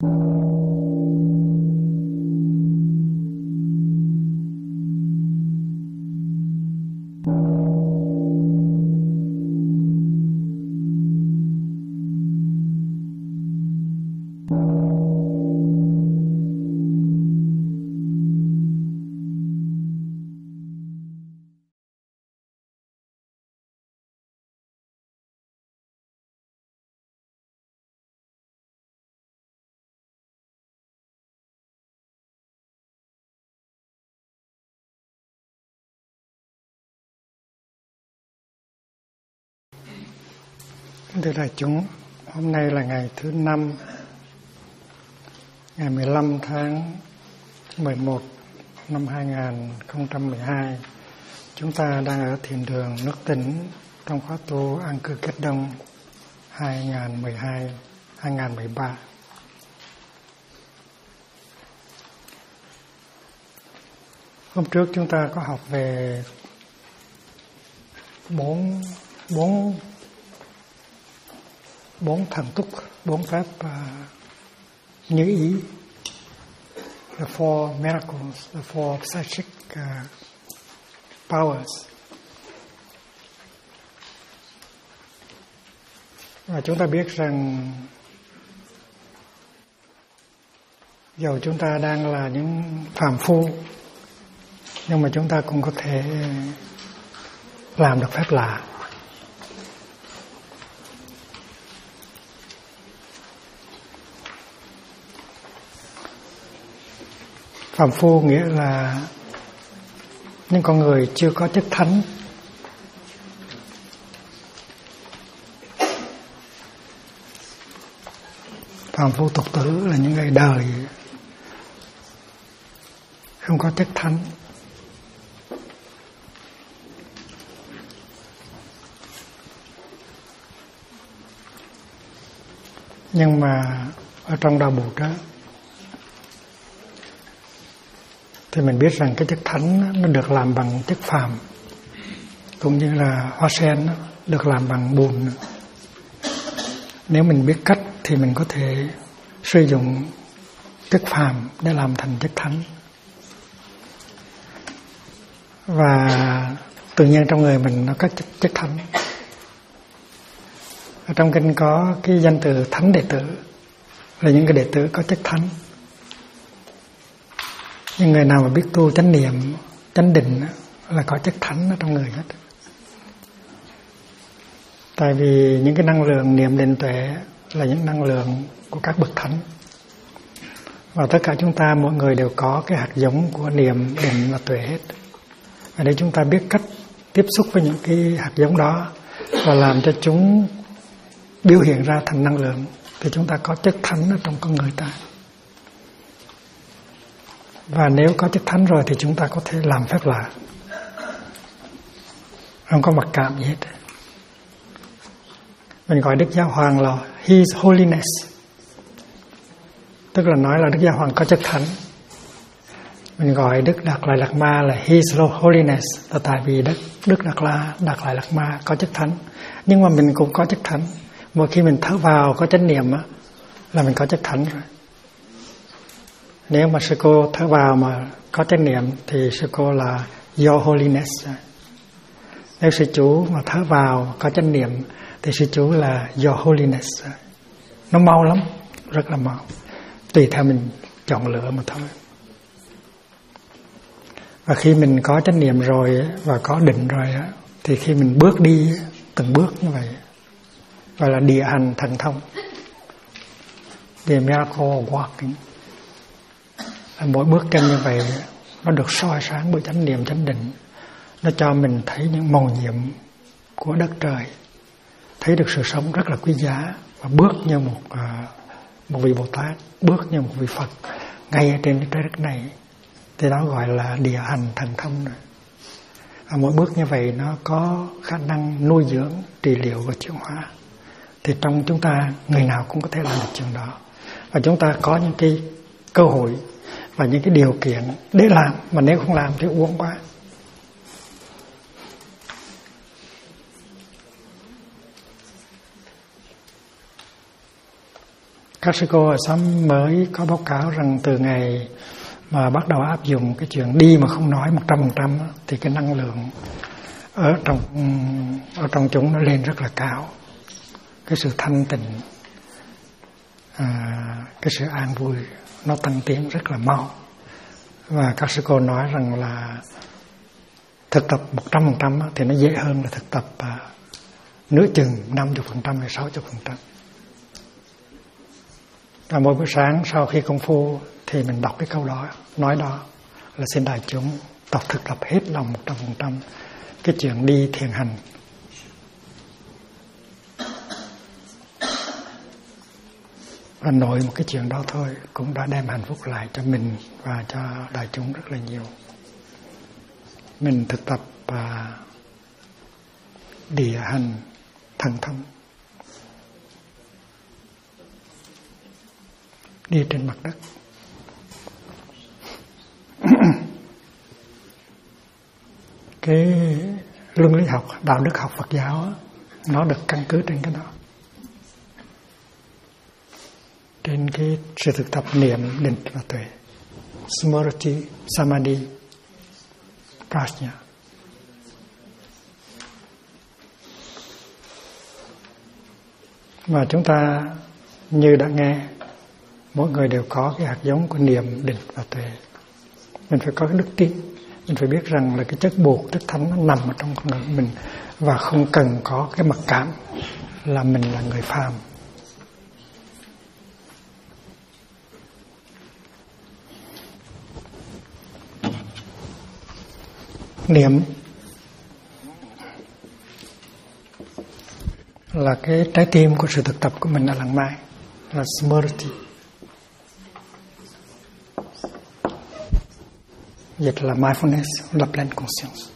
Thưa đại chúng, hôm nay là ngày thứ 5, ngày 15 tháng 11 năm 2012. Chúng ta đang ở thiền đường Nước Tĩnh trong khóa tu An Cư Kết Đông 2012-2013. Hôm trước chúng ta có học về bốn thần túc, 4 phép như ý, the four miracles, the four psychic powers. Và chúng ta biết rằng dầu chúng ta đang là những phàm phu, nhưng mà chúng ta cũng có thể làm được phép lạ. Phàm phu nghĩa là những con người chưa có chức thánh. Phàm phu tục tử là những người đời không có chức thánh. Nhưng mà ở trong đạo Bụt đó thì mình biết rằng cái chức thánh nó được làm bằng chức phàm, cũng như là hoa sen được làm bằng bùn. Nếu mình biết cách thì mình có thể sử dụng chức phàm để làm thành chức thánh. Và tự nhiên trong người mình nó có chức thánh. Ở trong kinh có cái danh từ thánh đệ tử, là những cái đệ tử có chức thánh. Nhưng người nào mà biết tu chánh niệm, chánh định là có chất thánh ở trong người hết. Tại vì những cái năng lượng niệm định tuệ là những năng lượng của các bậc thánh. Và tất cả chúng ta, mỗi người đều có cái hạt giống của niệm, định và tuệ hết. Và để chúng ta biết cách tiếp xúc với những cái hạt giống đó và làm cho chúng biểu hiện ra thành năng lượng, thì chúng ta có chất thánh ở trong con người ta. Và nếu có chức thánh rồi thì chúng ta có thể làm phép lạ, không có mặc cảm gì hết. Mình gọi Đức Giáo Hoàng là His Holiness, tức là nói là Đức Giáo Hoàng có chức thánh. Mình gọi Đức Đạt Lai Lạt Ma là His Holiness là tại vì Đức Đạt Lai Lạt Ma có chức thánh. Nhưng mà mình cũng có chức thánh. Mỗi khi mình thở vào có chánh niệm là mình có chức thánh rồi. Nếu mà sư cô thở vào mà có chánh niệm thì sư cô là Your Holiness. Nếu sư chú mà thở vào có chánh niệm thì sư chú là Your Holiness. Nó mau lắm, rất là mau. Tùy theo mình chọn lựa mà thôi. Và khi mình có chánh niệm rồi và có định rồi thì khi mình bước đi từng bước như vậy, gọi là địa hành thần thông, the miracle walking. Mỗi bước chân như vậy nó được soi sáng bởi chánh niệm, chánh định. Nó cho mình thấy những mầu nhiệm của đất trời, thấy được sự sống rất là quý giá, và bước như một vị Bồ Tát, bước như một vị Phật ngay ở trên trái đất này. Thì đó gọi là địa hành thần thông rồi. Và mỗi bước như vậy nó có khả năng nuôi dưỡng, trị liệu và chuyển hóa. Thì trong chúng ta, người nào cũng có thể làm được chuyện đó. Và chúng ta có những cái cơ hội và những cái điều kiện để làm, mà nếu không làm thì uổng quá. Các sư cô ở xóm mới có báo cáo rằng từ ngày mà bắt đầu áp dụng cái chuyện đi mà không nói 100% thì cái năng lượng ở trong chúng nó lên rất là cao. Cái sự thanh tịnh, cái sự an vui nó tăng tiến rất là mau. Và các sư cô nói rằng là thực tập 100% thì nó dễ hơn là thực tập nửa chừng 50% hay 60%. Và mỗi buổi sáng sau khi công phu thì mình đọc cái câu đó, nói đó là xin đại chúng thực tập hết lòng 100% cái chuyện đi thiền hành. Và nội một cái chuyện đó thôi cũng đã đem hạnh phúc lại cho mình và cho đại chúng rất là nhiều. Mình thực tập địa hành thần thông, đi trên mặt đất. Cái luân lý học, đạo đức học Phật giáo nó được căn cứ trên cái đó, trên cái sự thực tập niệm, định và tuệ, Smriti, Samadhi, Prajna. Và chúng ta như đã nghe, mỗi người đều có cái hạt giống của niệm, định và tuệ. Mình phải có cái đức tin, mình phải biết rằng là cái chất bột, chất thánh nó nằm ở trong con người mình và không cần có cái mặc cảm là mình là người phàm. Niệm là cái trái tim của sự thực tập của mình ở lặng mai, là Smriti. Dịch là mindfulness, là blend conscience.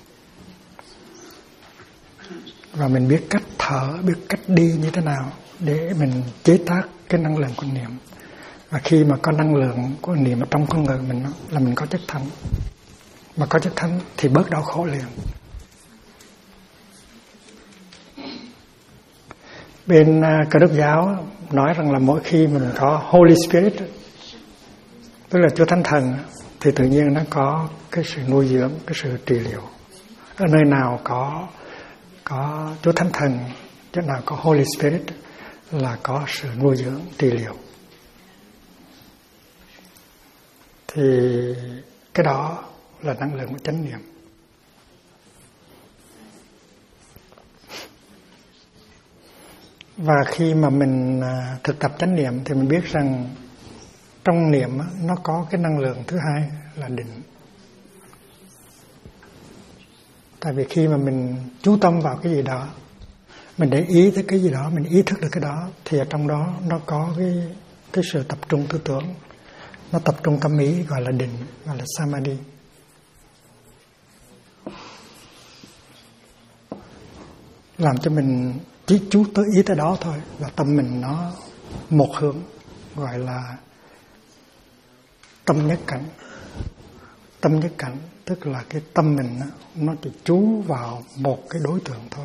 Và mình biết cách thở, biết cách đi như thế nào để mình chế tác cái năng lượng của niệm. Và khi mà có năng lượng của niệm ở trong con người mình là mình có chất thánh. Mà có chất thánh thì bớt đau khổ liền. Bên Cơ đốc giáo nói rằng là mỗi khi mình có Holy Spirit, tức là Chúa Thánh Thần, thì tự nhiên nó có cái sự nuôi dưỡng, cái sự trị liệu. Ở nơi nào có Chúa Thánh Thần, chỗ nào có Holy Spirit là có sự nuôi dưỡng, trị liệu. Thì cái đó là năng lượng của chánh niệm. Và khi mà mình thực tập chánh niệm thì mình biết rằng trong niệm nó có cái năng lượng thứ hai là định. Tại vì khi mà mình chú tâm vào cái gì đó, mình để ý tới cái gì đó, mình ý thức được cái đó, thì ở trong đó nó có cái sự tập trung tư tưởng, nó tập trung tâm ý, gọi là định, gọi là Samadhi. Làm cho mình chỉ chú tới ý tới đó thôi, và tâm mình nó một hướng, gọi là tâm nhất cảnh. Tâm nhất cảnh tức là cái tâm mình nó chỉ chú vào một cái đối tượng thôi.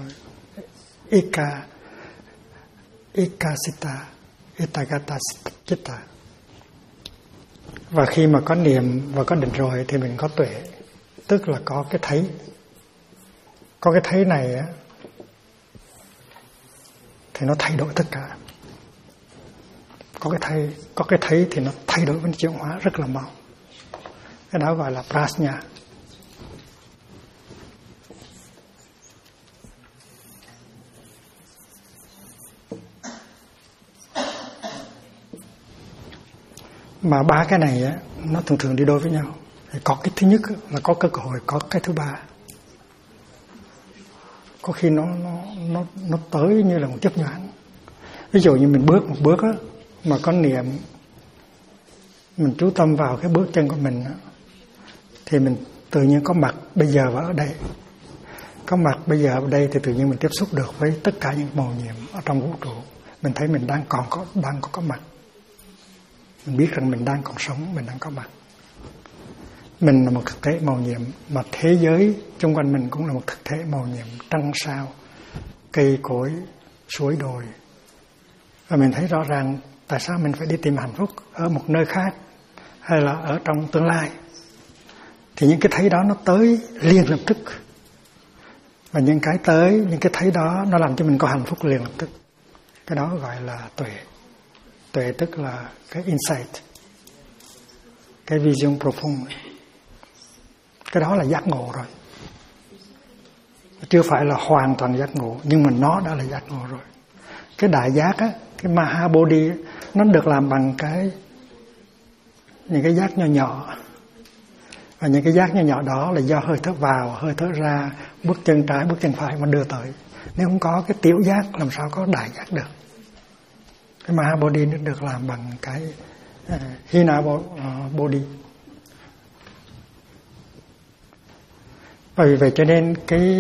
Ekasita, etagata chitta. Và khi mà có niệm và có định rồi thì mình có tuệ, tức là có cái thấy. Có cái thấy này á thì nó thay đổi tất cả. Có cái thấy thì nó thay đổi, nó chuyển hóa rất là mau. Cái đó gọi là prajna. Mà ba cái này á, nó thường đi đôi với nhau. Thì có cái thứ nhất là có cơ hội, có cái thứ ba. Có khi nó tới như là một chớp nhoáng. Ví dụ như mình bước một bước á, mà có niệm, mình chú tâm vào cái bước chân của mình á, thì mình tự nhiên có mặt bây giờ và ở đây. Có mặt bây giờ ở đây thì tự nhiên mình tiếp xúc được với tất cả những màu nhiệm ở trong vũ trụ. Mình thấy mình đang có mặt. Mình biết rằng mình đang còn sống, mình đang có mặt. Mình là một thực thể màu nhiệm, mà thế giới xung quanh mình cũng là một thực thể màu nhiệm, trăng sao, cây cối, suối đồi. Và mình thấy rõ ràng Tại sao mình phải đi tìm hạnh phúc ở một nơi khác hay là ở trong tương lai? Thì những cái thấy đó nó tới liền lập tức. Và những cái thấy đó nó làm cho mình có hạnh phúc liền lập tức. Cái đó gọi là tuệ. Tuệ tức là cái insight, cái vision profound. Cái đó là giác ngộ rồi. Chưa phải là hoàn toàn giác ngộ, nhưng mà nó đã là giác ngộ rồi. Cái đại giác á, cái Mahabodhi á, nó được làm bằng những cái giác nhỏ nhỏ. Và những cái giác nhỏ nhỏ đó là do hơi thở vào, hơi thở ra, bước chân trái, bước chân phải mà đưa tới. Nếu không có cái tiểu giác làm sao có đại giác được. Cái Mahabodhi nó được làm bằng cái Hina Bodhi. Và vì vậy cho nên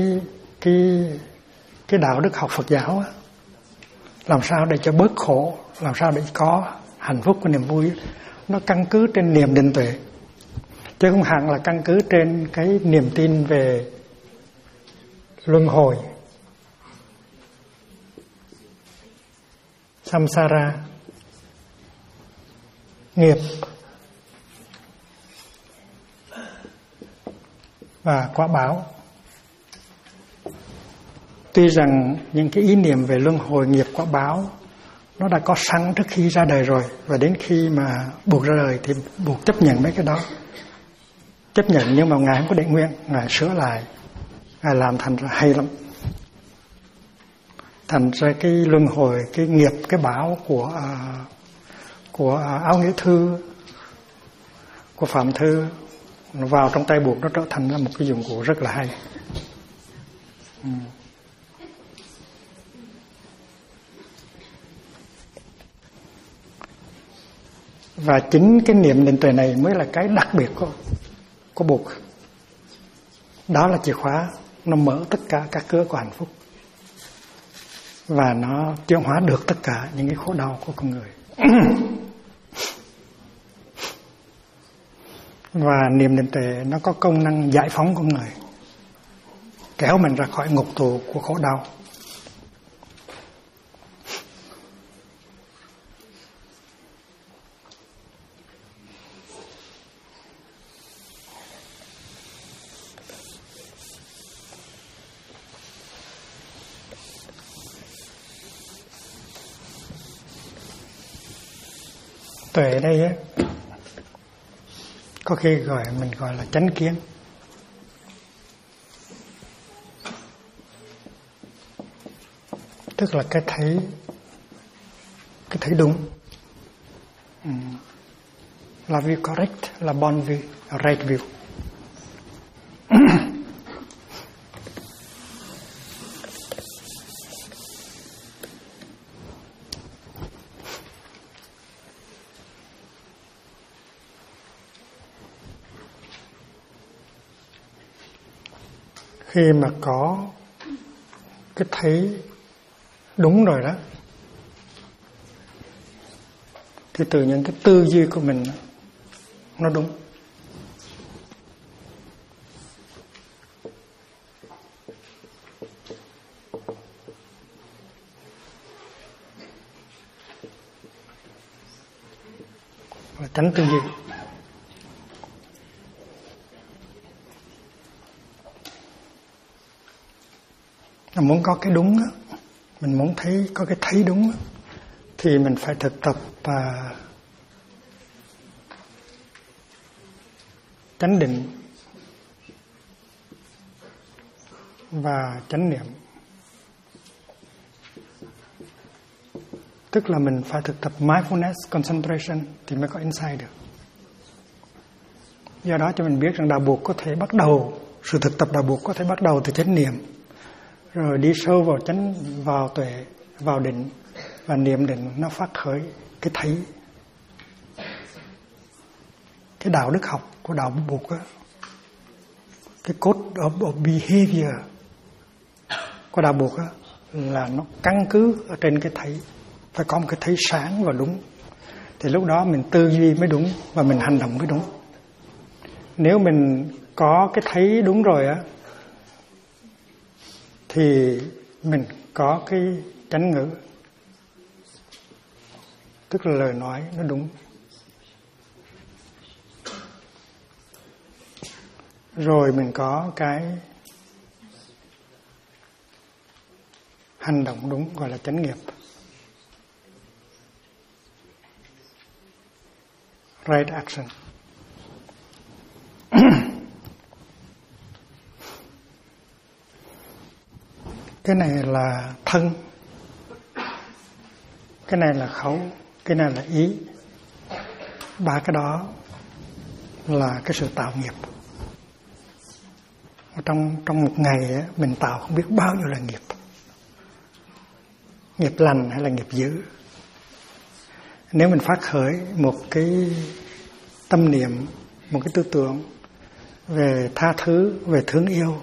cái đạo đức học Phật giáo á, làm sao để cho bớt khổ, làm sao để có hạnh phúc và niềm vui, nó căn cứ trên niềm định tuệ, chứ không hẳn là căn cứ trên cái niềm tin về luân hồi, samsara, nghiệp và quả báo. Tuy rằng những cái ý niệm về luân hồi, nghiệp, quả báo nó đã có sẵn trước khi ra đời rồi, và đến khi mà buộc ra đời thì buộc chấp nhận mấy cái đó. Chấp nhận, nhưng mà Ngài không có để nguyên, Ngài sửa lại, Ngài làm thành ra hay lắm. Thành ra cái luân hồi, cái nghiệp, cái báo của Áo Nghĩa Thư, của Phạm Thư, nó vào trong tay buộc, nó trở thành ra một cái dụng cụ rất là hay. Và chính cái niệm định tuệ này mới là cái đặc biệt của buộc. Đó là chìa khóa, nó mở tất cả các cửa của hạnh phúc, và nó chuyển hóa được tất cả những cái khổ đau của con người. Và niệm định tuệ nó có công năng giải phóng con người, kéo mình ra khỏi ngục tù của khổ đau. Tuệ đây á, có khi mình gọi là chánh kiến. Tức là cái thấy đúng. La view correct, la bonne view, right view. Khi mà có cái thấy đúng rồi đó, thì tự nhiên cái tư duy của mình nó đúng. Và tránh tư duy. Mình muốn có cái đúng á, mình muốn có cái thấy đúng á, thì mình phải thực tập chánh định và chánh niệm. Tức là mình phải thực tập mindfulness, concentration thì mới có insight được. Do đó cho mình biết rằng đạo buộc có thể bắt đầu, sự thực tập đạo buộc có thể bắt đầu từ chánh niệm, rồi đi sâu vào tuệ, vào định, và niệm định nó phát khởi cái thấy. Cái đạo đức học của đạo buộc á, cái code of behavior của đạo buộc á, là nó căn cứ ở trên cái thấy. Phải có một cái thấy sáng và đúng, thì lúc đó mình tư duy mới đúng và mình hành động mới đúng. Nếu mình có cái thấy đúng rồi á, thì mình có cái chánh ngữ, tức là lời nói nó đúng. Rồi mình có cái hành động đúng, gọi là chánh nghiệp. Right action. Cái này là thân, cái này là khẩu, cái này là ý. Ba cái đó là cái sự tạo nghiệp. Trong một ngày ấy, mình tạo không biết bao nhiêu là nghiệp. Nghiệp lành hay là nghiệp dữ. Nếu mình phát khởi một cái tâm niệm, một cái tư tưởng về tha thứ, về thương yêu,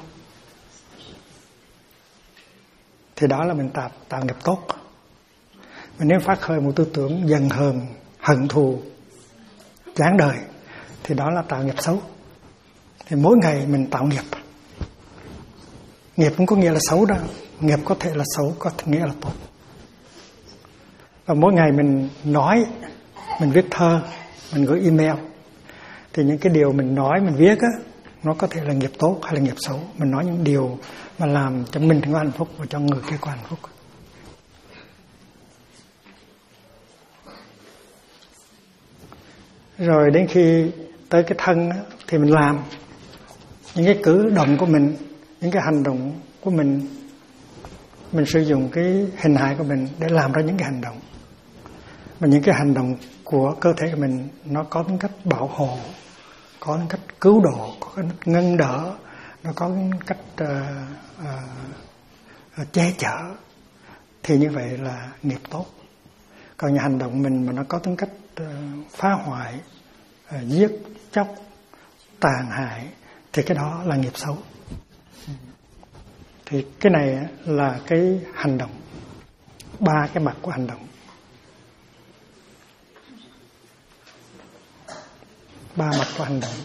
thì đó là mình tạo nghiệp tốt. Mà nếu phát khởi một tư tưởng giận hờn, hận thù, chán đời, thì đó là tạo nghiệp xấu. Thì mỗi ngày mình tạo nghiệp. Nghiệp không có nghĩa là xấu đâu. Nghiệp có thể là xấu, có thể nghĩa là tốt. Và mỗi ngày mình nói, mình viết thơ, mình gửi email, thì những cái điều mình nói, mình viết á, nó có thể là nghiệp tốt hay là nghiệp xấu. Mình nói những điều mà làm cho mình có hạnh phúc và cho người kia có hạnh phúc. Rồi đến khi tới cái thân á, thì mình làm những cái cử động của mình, những cái hành động của mình sử dụng cái hình hài của mình để làm ra những cái hành động. Và những cái hành động của cơ thể của mình nó có tính cách bảo hộ, có tính cách cứu độ, có tính cách ngăn đỡ, nó có tính cách che chở, thì như vậy là nghiệp tốt. Còn những hành động mình mà nó có tính cách phá hoại, giết chóc, tàn hại, thì cái đó là nghiệp xấu. Thì cái này là cái hành động, ba cái mặt của hành động. Ba mặt của hành động.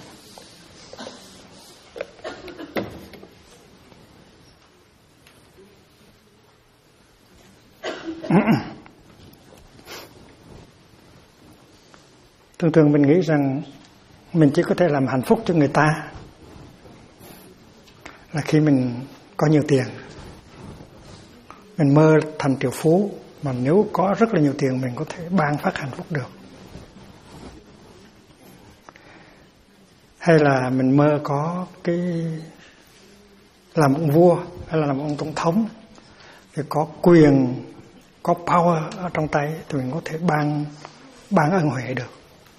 Thường thường mình nghĩ rằng mình chỉ có thể làm hạnh phúc cho người ta là khi mình có nhiều tiền. Mình mơ thành triệu phú, mà nếu có rất là nhiều tiền mình có thể ban phát hạnh phúc được. Hay là mình mơ có cái làm ông vua hay là làm ông tổng thống, thì có quyền, có power ở trong tay, thì mình có thể ban ân huệ được.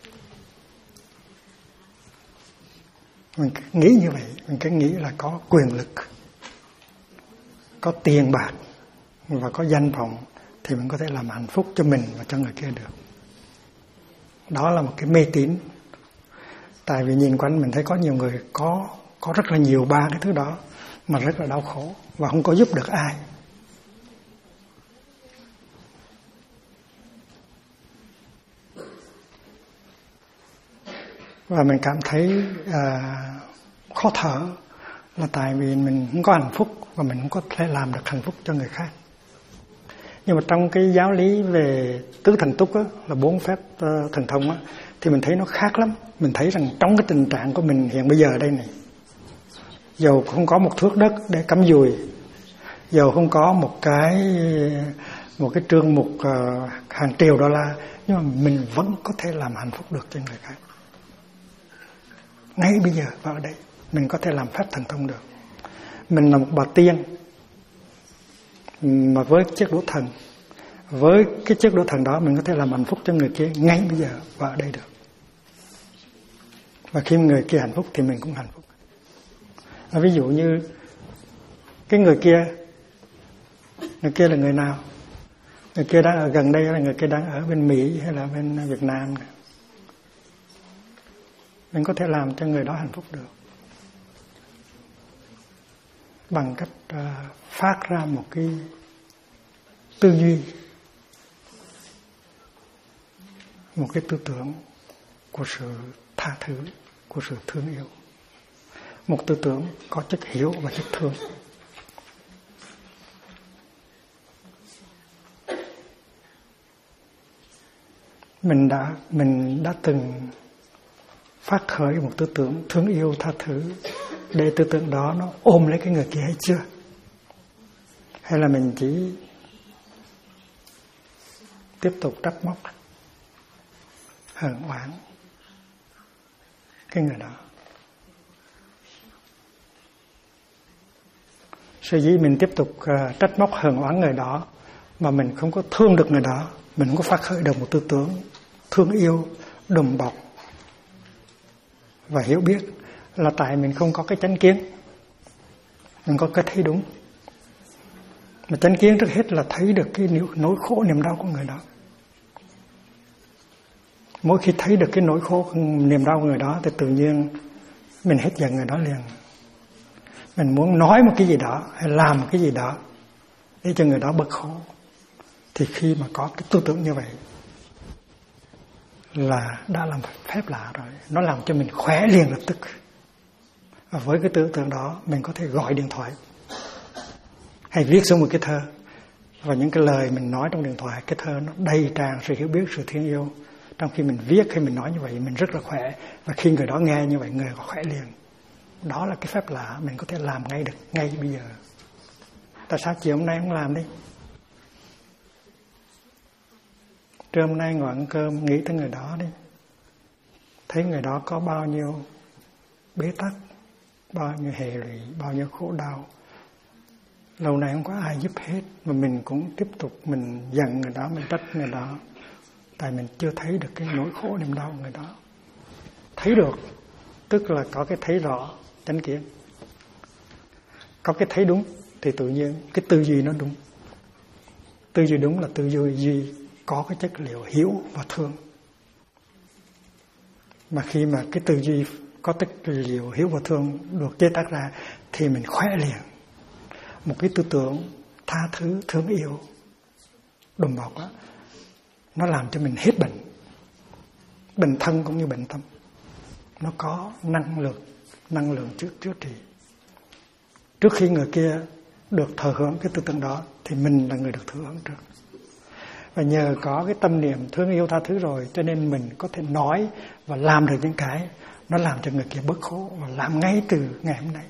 Mình nghĩ như vậy, mình cứ nghĩ là có quyền lực, có tiền bạc và có danh vọng thì mình có thể làm hạnh phúc cho mình và cho người kia được. Đó là một cái mê tín. Tại vì nhìn quanh mình thấy có nhiều người có rất là nhiều ba cái thứ đó mà rất là đau khổ và không có giúp được ai. Và mình cảm thấy khó thở là tại vì mình không có hạnh phúc và mình không có thể làm được hạnh phúc cho người khác. Nhưng mà trong cái giáo lý về tứ thần túc á, là 4 phép thần thông á, thì mình thấy nó khác lắm. Mình thấy rằng trong cái tình trạng của mình hiện bây giờ đây này, dầu không có một thước đất để cắm dùi, dầu không có một cái trương mục hàng triệu đô la, nhưng mà mình vẫn có thể làm hạnh phúc được cho người khác. Ngay bây giờ và ở đây mình có thể làm phép thần thông được. Mình là một bà tiên mà với chiếc đũa thần, với cái chiếc đũa thần đó mình có thể làm hạnh phúc cho người kia ngay bây giờ và ở đây được. Và khi người kia hạnh phúc thì mình cũng hạnh phúc. Ví dụ như cái người kia là người nào? Người kia đang ở gần đây hay là người kia đang ở bên Mỹ hay là bên Việt Nam? Mình có thể làm cho người đó hạnh phúc được bằng cách phát ra một cái tư duy, một cái tư tưởng của sự tha thứ, của sự thương yêu, một tư tưởng có chất hiểu và chất thương. mình đã từng phát khởi một tư tưởng thương yêu tha thứ để tư tưởng đó nó ôm lấy cái người kia hay chưa? Hay là mình chỉ tiếp tục trách móc, hờn oán cái người đó? Sở dĩ mình tiếp tục trách móc hờn oán người đó mà mình không có thương được người đó, mình không có phát khởi được một tư tưởng thương yêu, đùm bọc và hiểu biết, là tại mình không có cái chánh kiến, mình có cái thấy đúng. Mà chánh kiến trước hết là thấy được cái nỗi khổ niềm đau của người đó. Mỗi khi thấy được cái nỗi khổ niềm đau của người đó thì tự nhiên mình hết giận người đó liền. Mình muốn nói một cái gì đó hay làm một cái gì đó để cho người đó bớt khổ. Thì khi mà có cái tư tưởng như vậy là đã làm phép lạ rồi. Nó làm cho mình khỏe liền lập tức. Và với cái tư tưởng đó mình có thể gọi điện thoại hay viết xuống một cái thơ. Và những cái lời mình nói trong điện thoại, cái thơ nó đầy tràn sự hiểu biết, sự thương yêu. Trong khi mình viết hay mình nói như vậy mình rất là khỏe. Và khi người đó nghe như vậy người có khỏe liền. Đó là cái phép lạ mình có thể làm ngay được, ngay bây giờ. Tại sao chiều hôm nay không làm đi? Trưa hôm nay ngồi ăn cơm nghĩ tới người đó đi. Thấy người đó có bao nhiêu bế tắc, bao nhiêu hệ lụy, bao nhiêu khổ đau. Lâu nay không có ai giúp hết, mà mình cũng tiếp tục mình giận người đó, mình trách người đó. Tại mình chưa thấy được cái nỗi khổ niềm đau của người đó. Thấy được, tức là có cái thấy rõ, chánh kiến. Có cái thấy đúng thì tự nhiên cái tư duy nó đúng. Tư duy đúng là tư duy có cái chất liệu hiểu và thương. Mà khi mà cái tư duy có chất liệu hiểu và thương được chế tác ra thì mình khỏe liền. Một cái tư tưởng tha thứ, thương yêu, đùm bọc đó, nó làm cho mình hết bệnh. Bệnh thân cũng như bệnh tâm. Nó có năng lượng chữa trị. Trước khi người kia được thờ hưởng cái tư tưởng đó thì mình là người được thờ hưởng trước. Và nhờ có cái tâm niệm thương yêu tha thứ rồi cho nên mình có thể nói và làm được những cái nó làm cho người kia bớt khổ, và làm ngay từ ngày hôm nay.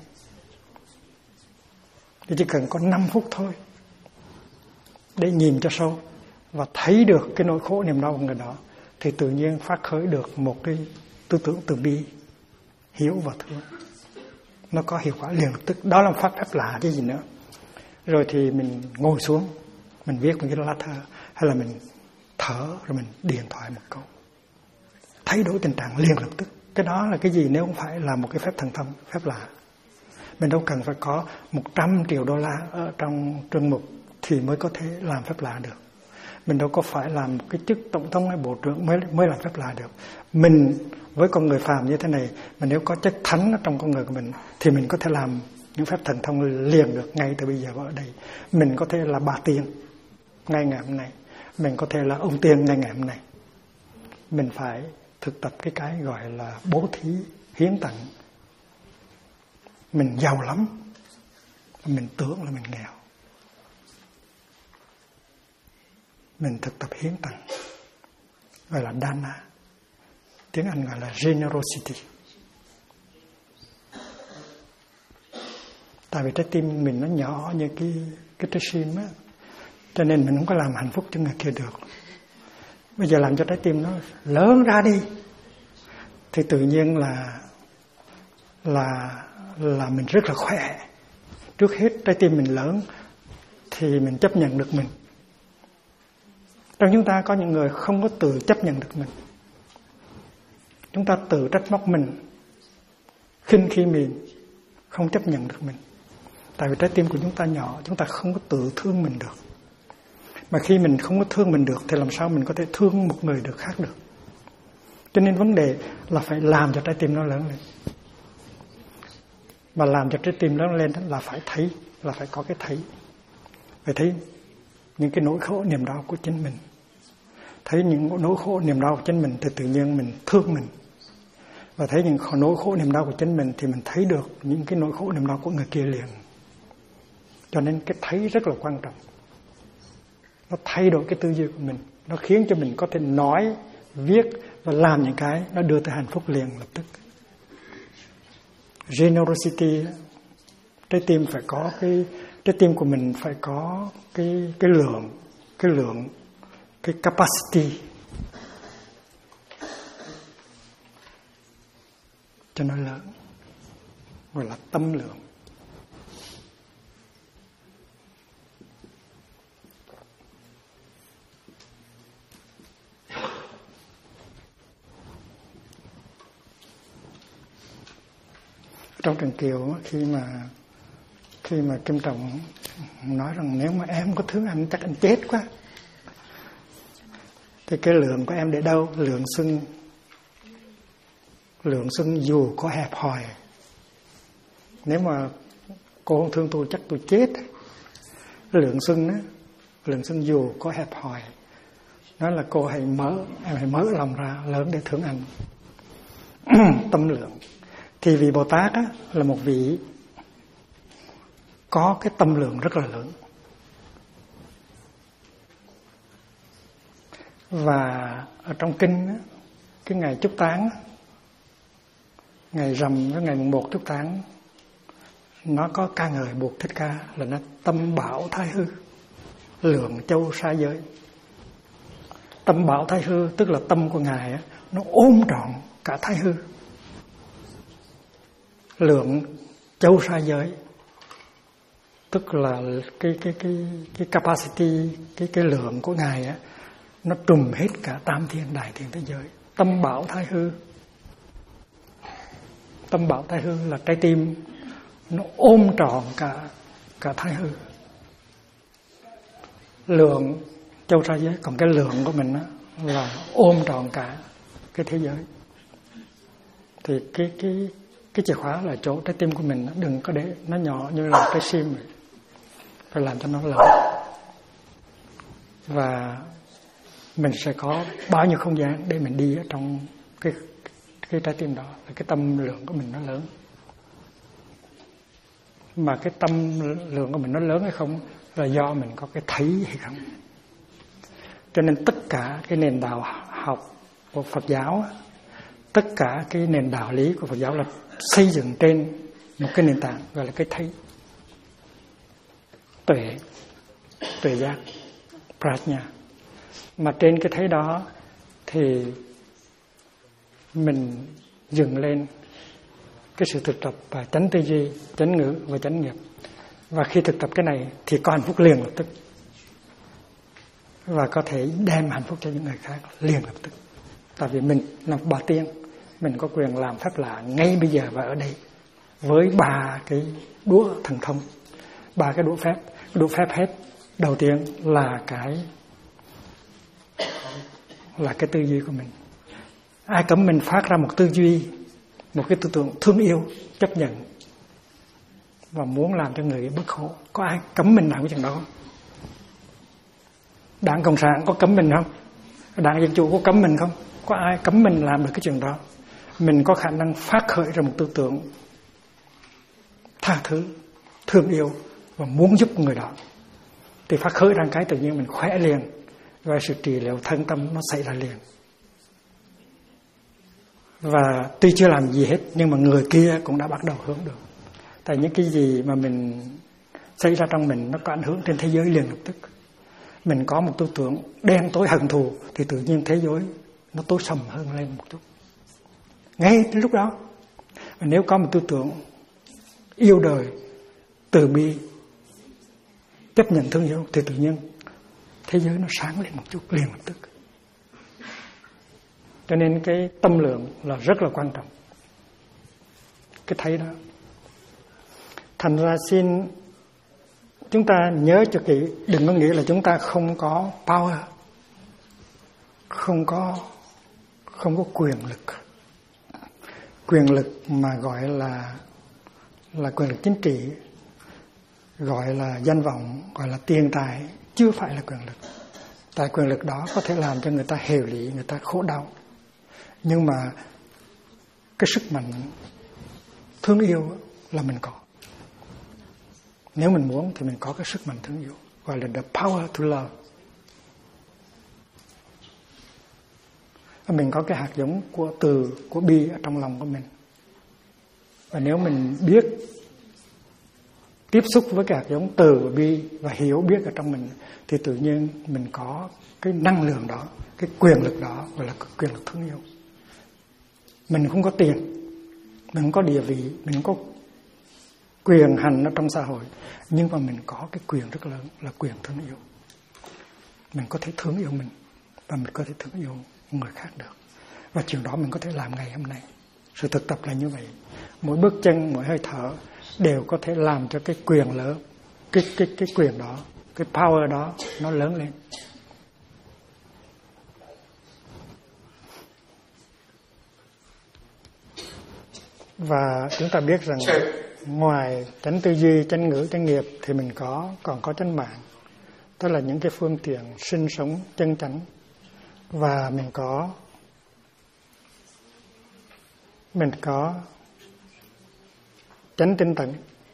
Thì chỉ cần có 5 phút thôi để nhìn cho sâu và thấy được cái nỗi khổ niềm đau của người đó thì tự nhiên phát khởi được một cái tư tưởng từ bi, hiểu và thương. Nó có hiệu quả liền lập tức. Đó là pháp phép lạ chứ gì nữa. Rồi thì mình ngồi xuống, mình viết một cái lá thơ, hay là mình thở rồi mình điện thoại một câu, thay đổi tình trạng liền lập tức. Cái đó là cái gì nếu không phải là một cái phép thần thông, phép lạ. Mình đâu cần phải có 100 triệu đô la ở trong trương mục thì mới có thể làm phép lạ được. Mình đâu có phải làm một cái chức tổng thống hay bộ trưởng mới làm phép lạ được. Mình với con người phàm như thế này, mà nếu có chất thánh ở trong con người của mình thì mình có thể làm những phép thần thông liền được ngay từ bây giờ ở đây. Mình có thể là bà tiên ngay ngày hôm nay, mình có thể là ông tiên ngay ngày hôm nay. Mình phải thực tập cái gọi là bố thí, hiến tặng. Mình giàu lắm, mình tưởng là mình nghèo. Mình thực tập hiến tặng, gọi là dana, tiếng Anh gọi là generosity. Tại vì trái tim mình nó nhỏ như cái trái sim á, cho nên mình không có làm hạnh phúc cho người kia được. Bây giờ làm cho trái tim nó lớn ra đi thì tự nhiên là mình rất là khỏe. Trước hết trái tim mình lớn thì mình chấp nhận được mình. Trong chúng ta có những người không có tự chấp nhận được mình. Chúng ta tự trách móc mình, khinh khi mình, không chấp nhận được mình. Tại vì trái tim của chúng ta nhỏ, chúng ta không có tự thương mình được. Mà khi mình không có thương mình được thì làm sao mình có thể thương một người được khác được. Cho nên vấn đề là phải làm cho trái tim nó lớn lên. Mà làm cho trái tim lớn lên là phải thấy, là phải có cái thấy. Phải thấy những cái nỗi khổ niềm đau của chính mình. Thấy những nỗi khổ niềm đau của chính mình thì tự nhiên mình thương mình. Và thấy những nỗi khổ niềm đau của chính mình thì mình thấy được những cái nỗi khổ niềm đau của người kia liền. Cho nên cái thấy rất là quan trọng. Nó thay đổi cái tư duy của mình. Nó khiến cho mình có thể nói viết và làm những cái nó đưa tới hạnh phúc liền lập tức. Generosity, trái tim phải có trái tim của mình phải có cái lượng, cái capacity cho nó lớn, gọi là tâm lượng. Trong Trần Kiều khi mà Kim Trọng nói rằng nếu mà em có thương anh chắc anh chết quá, thì cái lượng của em để đâu? Lượng xưng dù có hẹp hòi, nếu mà cô không thương tôi chắc tôi chết. Lượng xưng dù có hẹp hòi, nói là cô em hãy mở lòng ra lớn để thương anh. Tâm lượng. Thì vị Bồ Tát á, là một vị có cái tâm lượng rất là lớn. Và ở trong kinh á, cái ngày chúc táng, ngày rằm với ngày mùng 1 chúc táng, nó có ca ngợi Bụt Thích Ca là nó tâm bảo thái hư, lượng châu sa giới. Tâm bảo thái hư tức là tâm của Ngài á, nó ôm trọn cả thái hư. Lượng châu sa giới tức là cái capacity, cái lượng của Ngài á, nó trùm hết cả tam thiên đại thiên thế giới. Tâm bảo thái hư. Tâm bảo thái hư là trái tim nó ôm trọn cả thái hư. Lượng châu sa giới, còn cái lượng của mình á, là ôm trọn cả cái thế giới. Thì cái chìa khóa là chỗ trái tim của mình, đừng có để nó nhỏ như là cái sim vậy. Phải làm cho nó lớn. Và mình sẽ có bao nhiêu không gian để mình đi ở trong cái trái tim đó, là cái tâm lượng của mình nó lớn. Mà cái tâm lượng của mình nó lớn hay không là do mình có cái thấy hay không. Cho nên tất cả cái nền đạo học của Phật giáo, tất cả cái nền đạo lý của Phật giáo là xây dựng trên một cái nền tảng gọi là cái thấy. Tuệ giác, prajna. Mà trên cái thấy đó thì mình dừng lên cái sự thực tập và chánh tư duy, chánh ngữ và chánh nghiệp. Và khi thực tập cái này thì có hạnh phúc liền lập tức. Và có thể đem hạnh phúc cho những người khác liền lập tức. Tại vì mình là bà tiên, mình có quyền làm phép lạ ngay bây giờ và ở đây. Với 3 cái đũa thần thông, 3 cái đũa phép. Đũa phép hết đầu tiên là cái tư duy của mình. Ai cấm mình phát ra một tư duy, một cái tư tưởng thương yêu, chấp nhận và muốn làm cho người bớt khổ? Có ai cấm mình làm cái chuyện đó không? Đảng Cộng sản có cấm mình không? Đảng Dân Chủ có cấm mình không? Có ai cấm mình làm được cái chuyện đó? Mình có khả năng phát khởi ra một tư tưởng tha thứ, thương yêu và muốn giúp người đó, thì phát khởi ra cái tự nhiên mình khỏe liền, và sự trị liệu thân tâm nó xảy ra liền. Và tuy chưa làm gì hết nhưng mà người kia cũng đã bắt đầu hướng được. Tại những cái gì mà mình xảy ra trong mình nó có ảnh hưởng trên thế giới liền lập tức. Mình có một tư tưởng đen tối hận thù thì tự nhiên thế giới nó tối sầm hơn lên một chút ngay đến lúc đó. Và nếu có một tư tưởng yêu đời, từ bi, chấp nhận thương yêu thì tự nhiên thế giới nó sáng lên một chút liền lập tức. Cho nên cái tâm lượng là rất là quan trọng, cái thấy đó. Thành ra xin chúng ta nhớ cho kỹ, đừng có nghĩ là chúng ta không có power, không có quyền lực. Quyền lực mà gọi là quyền lực chính trị, gọi là danh vọng, gọi là tiền tài, chưa phải là quyền lực. Tại quyền lực đó có thể làm cho người ta hèo lị, người ta khổ đau. Nhưng mà cái sức mạnh thương yêu là mình có. Nếu mình muốn thì mình có cái sức mạnh thương yêu, gọi là the power to love. Mình có cái hạt giống của từ, của bi ở trong lòng của mình. Và nếu mình biết tiếp xúc với cái hạt giống từ và bi và hiểu biết ở trong mình, thì tự nhiên mình có cái năng lượng đó, cái quyền lực đó, gọi là quyền lực thương yêu. Mình không có tiền, mình không có địa vị, mình không có quyền hành ở trong xã hội, nhưng mà mình có cái quyền rất lớn là quyền thương yêu. Mình có thể thương yêu mình và mình có thể thương yêu người khác được. Và chuyện đó mình có thể làm ngày hôm nay. Sự thực tập là như vậy. Mỗi bước chân, mỗi hơi thở đều có thể làm cho cái quyền lớn, cái quyền đó, cái power đó nó lớn lên. Và chúng ta biết rằng ngoài chánh tư duy, chánh ngữ, chánh nghiệp thì mình còn có chánh mạng. Tức là những cái phương tiện sinh sống chân chánh. Và mình có chánh tinh tấn.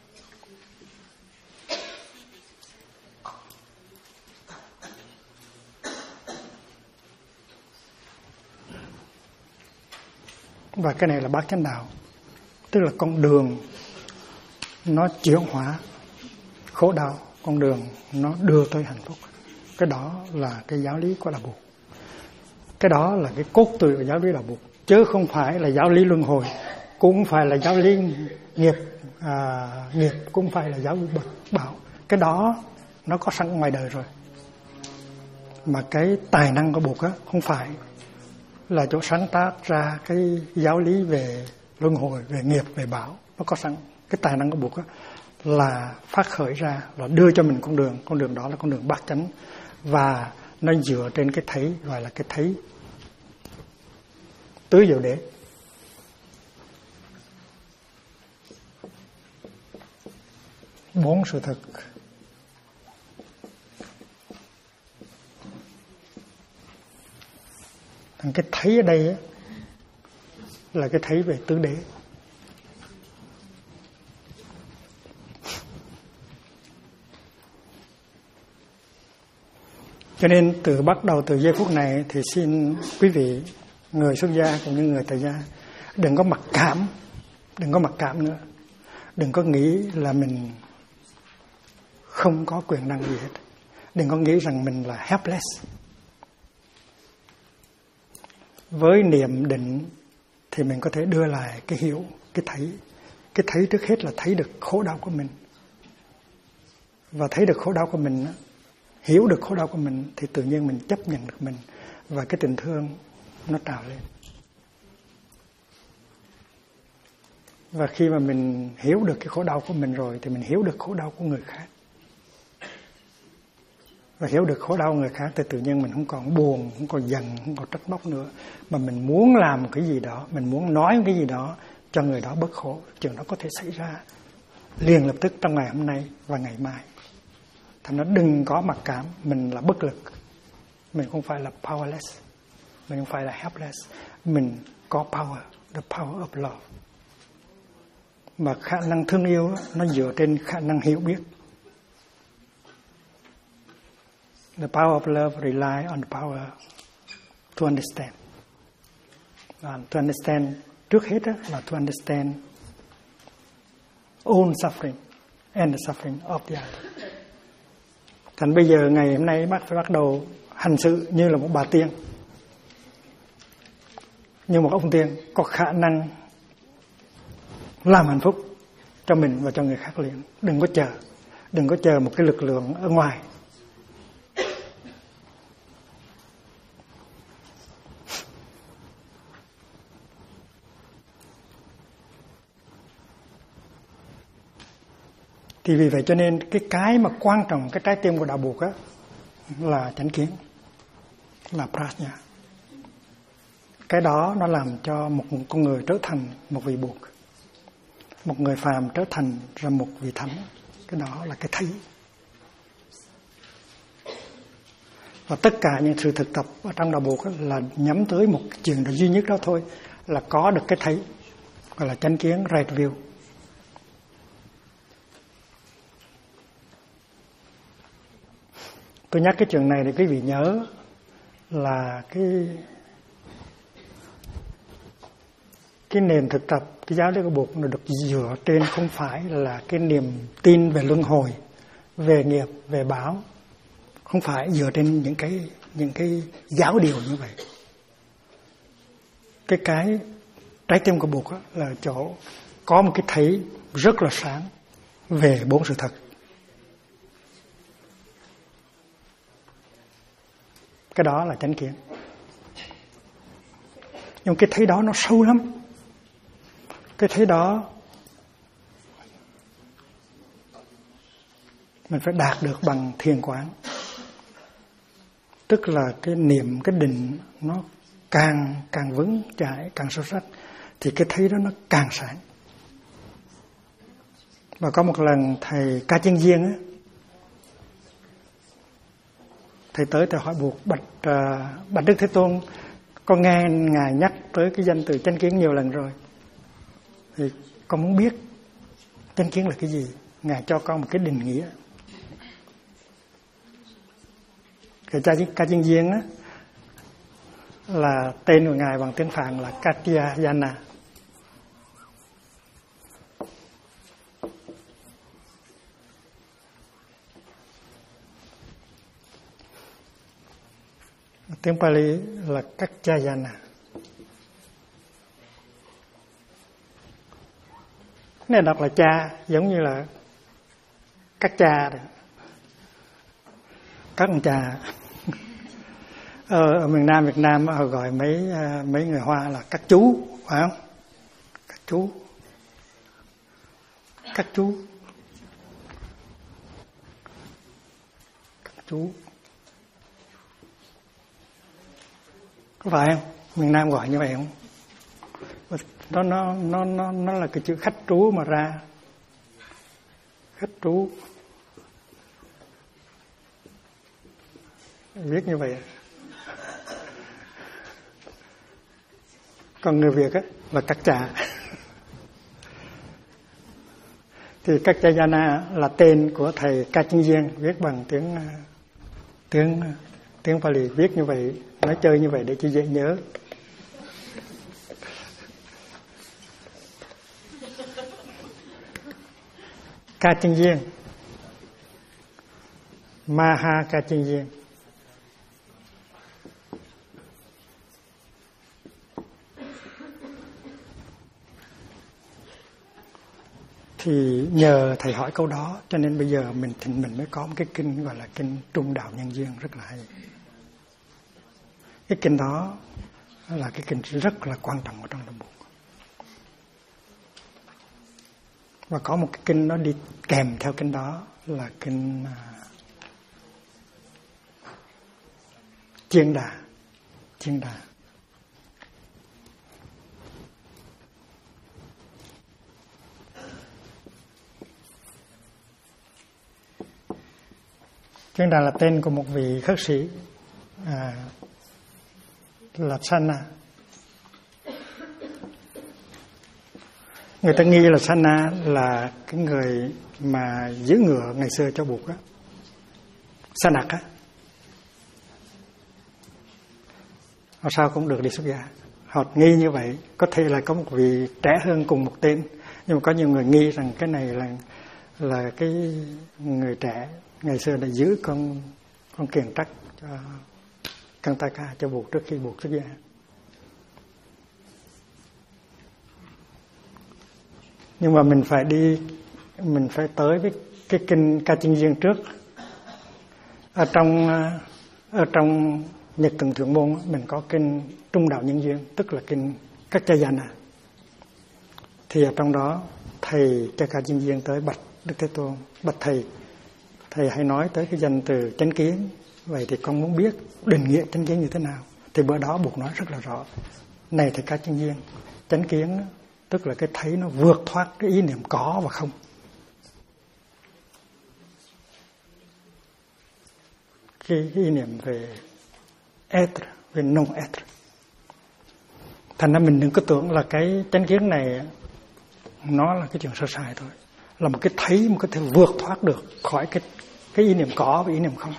Và cái này là bát chánh đạo. Tức là con đường nó chuyển hóa khổ đau, con đường nó đưa tới hạnh phúc. Cái đó là cái giáo lý của Đạo Buộc. Cái đó là cái cốt tủy của giáo lý Đạo Buộc, chứ không phải là giáo lý luân hồi, cũng phải là giáo lý nghiệp, nghiệp cũng phải là giáo lý bảo. Cái đó nó có sẵn ngoài đời rồi. Mà cái tài năng của Buộc á, không phải là chỗ sáng tác ra cái giáo lý về luân hồi, về nghiệp, về bảo. Nó có sẵn. Cái tài năng của Buộc á, là phát khởi ra, là đưa cho mình con đường đó là con đường bát chánh, và nó dựa trên cái thấy, gọi là cái thấy tứ diệu đế. Bốn sự thực. Thằng cái thấy ở đây á, là cái thấy về tứ đế. Cho nên bắt đầu từ giây phút này thì xin quý vị người xuất gia cũng như người tại gia đừng có mặc cảm nữa. Đừng có nghĩ là mình không có quyền năng gì hết. Đừng có nghĩ rằng mình là helpless. Với niệm định thì mình có thể đưa lại cái hiểu, cái thấy. Cái thấy trước hết là thấy được khổ đau của mình. Và thấy được khổ đau của mình, hiểu được khổ đau của mình thì tự nhiên mình chấp nhận được mình, và cái tình thương nó trào lên. Và khi mà mình hiểu được cái khổ đau của mình rồi thì mình hiểu được khổ đau của người khác. Và hiểu được khổ đau người khác thì tự nhiên mình không còn buồn, không còn giận, không còn trách móc nữa, mà mình muốn làm cái gì đó, mình muốn nói cái gì đó cho người đó bớt khổ. Chuyện đó có thể xảy ra liền lập tức trong ngày hôm nay và ngày mai. Thành nó đừng có mặc cảm mình là bất lực. Mình không phải là powerless, mình không phải là helpless. Mình có power, the power of love. Mà khả năng thương yêu nó dựa trên khả năng hiểu biết. The power of love rely on the power to understand. To understand trước hết là to understand own suffering and the suffering of the other. Thành bây giờ ngày hôm nay bác phải bắt đầu hành sự như là một bà tiên, như một ông tiên có khả năng làm hạnh phúc cho mình và cho người khác liền. Đừng có chờ một cái lực lượng ở ngoài. Thì vì vậy cho nên cái mà quan trọng, cái trái tim của Đạo Buộc á, là chánh kiến, là prajna. Cái đó nó làm cho một con người trở thành một vị Buộc, một người phàm trở thành ra một vị thánh. Cái đó là cái thấy. Và tất cả những sự thực tập ở trong Đạo Buộc á, là nhắm tới một chuyện đó duy nhất đó thôi, là có được cái thấy, gọi là chánh kiến, right view. Tôi nhắc cái chuyện này để quý vị nhớ là cái nền thực tập cái giáo lý của Bụt nó được dựa trên không phải là cái niềm tin về luân hồi, về nghiệp, về báo, không phải dựa trên những cái giáo điều như vậy. Cái trái tim của Bụt là chỗ có một cái thấy rất là sáng về bốn sự thật. Cái đó là chánh kiến. Nhưng cái thấy đó nó sâu lắm. Cái thấy đó mình phải đạt được bằng thiền quán. Tức là cái niệm, cái định nó càng vững chãi, càng sâu sắc thì cái thấy đó nó càng sáng. Và có một lần thầy Ca Chiên Giên á, thầy tới thầy hỏi Bụt: Bạch Đức Thế Tôn, con nghe ngài nhắc tới cái danh từ chánh kiến nhiều lần rồi, thì con muốn biết chánh kiến là cái gì, ngài cho con một cái định nghĩa. Cái Ca Chiên Giên á là tên của ngài bằng tiếng Phạn là Katyayana. Tiếng Pali là Katyayana. Này đọc là cha, giống như là các cha đó. Các ông cha. Ở miền Nam Việt Nam họ gọi mấy người Hoa là các chú, phải không? Các chú. Các chú. Các chú. Có phải không? Miền Nam gọi như vậy không? Nó là cái chữ khách trú mà ra. Khách trú. Viết như vậy. Còn người Việt á là các trà. Thì các Katyayana là tên của thầy Ca Chiên Giên, viết bằng tiếng Pali, viết như vậy, nói chơi như vậy để cho dễ nhớ. Ca Chiên Giên, Maha Ca Chiên Giên. Thì nhờ thầy hỏi câu đó cho nên bây giờ mình mới có một cái kinh gọi là kinh Trung Đạo Nhân Duyên rất là hay. Cái kinh đó là cái kinh rất là quan trọng ở trong Đạo Bụt. Và có một cái kinh nó đi kèm theo kinh đó là kinh Chiên Đà. Chiên Đà. Chiên Đà là tên của một vị khất sĩ là Sana. Người ta nghi là Sana là cái người mà giữ ngựa ngày xưa cho Bụt á, Sanak á. Họ sao cũng được đi xuất gia. Họ nghi như vậy. Có thể là có một vị trẻ hơn cùng một tên, nhưng mà có nhiều người nghi rằng cái này là cái người trẻ ngày xưa đã giữ con kiền trắc cho Kantaka cho Bụt trước khi Bụt xuất gia. Nhưng mà mình phải tới với cái kinh Ca Chiên Giên trước. Ở trong Nhật Từng Thượng Môn mình có kinh Trung Đạo Nhân Duyên, tức là kinh Katyayana. Thì ở trong đó thầy Ca Chiên Giên tới bạch Đức Thế Tôn: Bạch thầy hãy nói tới cái danh từ chánh kiến. Vậy thì con muốn biết định nghĩa chánh kiến như thế nào. Thì bữa đó Bụt nói rất là rõ: này thầy Ca Chiên Giên, chánh kiến tức là cái thấy nó vượt thoát cái ý niệm có và không. Cái ý niệm về être, về non-être. Thành ra mình đừng có tưởng là cái chánh kiến này nó là cái chuyện sơ sài thôi. Là một cái thấy, một cái thể vượt thoát được khỏi cái ý niệm có và ý niệm không.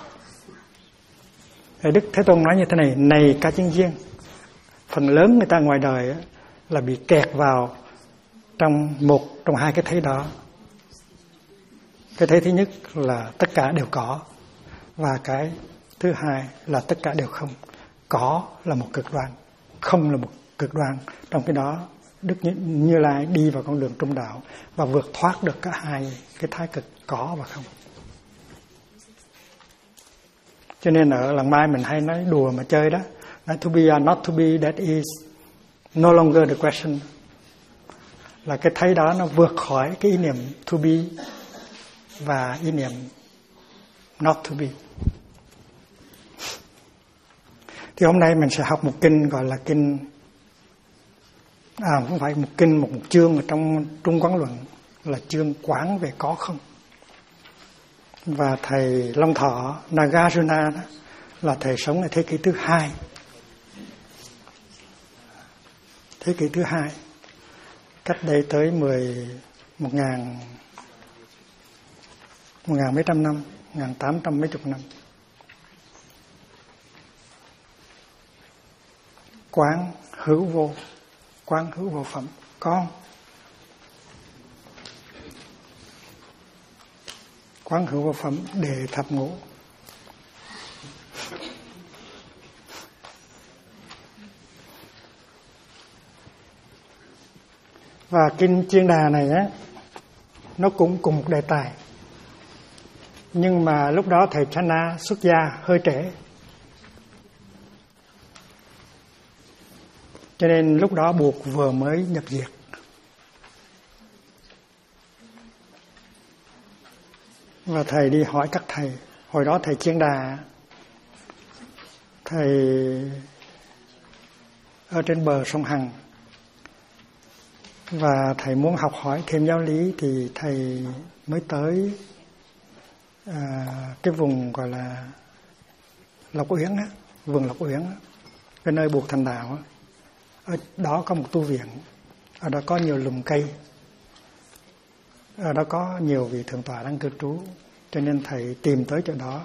Đức Thế Tôn nói như thế này: này Ca Chiên Giên, phần lớn người ta ngoài đời là bị kẹt vào trong hai cái thấy đó. Cái thấy thứ nhất là tất cả đều có, và cái thứ hai là tất cả đều không. Có là một cực đoan, không là một cực đoan. Trong cái đó Đức Như Lai đi vào con đường trung đạo và vượt thoát được cả hai cái thái cực có và không. Cho nên ở Làng Mai mình hay nói đùa mà chơi đó, nói to be or not to be, that is no longer the question. Là cái thấy đó nó vượt khỏi cái ý niệm to be và ý niệm not to be. Thì hôm nay mình sẽ học một kinh gọi là kinh, không phải một kinh, một chương ở trong Trung Quán Luận, là chương quán về có không. Và thầy Long Thọ Nagarjuna đó là thầy sống ở thế kỷ thứ hai. Thế kỷ thứ hai, cách đây tới 1.000 mấy trăm năm, 1.800 mấy chục năm. Quán hữu vô, quán hữu vô phẩm, con. Quán hữu vô phẩm để thập ngũ. Và kinh Chiên Đà này á, nó cũng cùng một đề tài. Nhưng mà lúc đó thầy Channa xuất gia hơi trễ, cho nên lúc đó buộc vừa mới nhập diệt. Và thầy đi hỏi các thầy. Hồi đó thầy Chiên Đà, thầy ở trên bờ sông Hằng, và thầy muốn học hỏi thêm giáo lý thì thầy mới tới cái vùng gọi là Lộc Uyển á, vườn Lộc Uyển á, cái nơi buộc thành đạo á. Ở đó có một tu viện, ở đó có nhiều lùm cây, ở đó có nhiều vị thượng tọa đang cư trú, cho nên thầy tìm tới chỗ đó.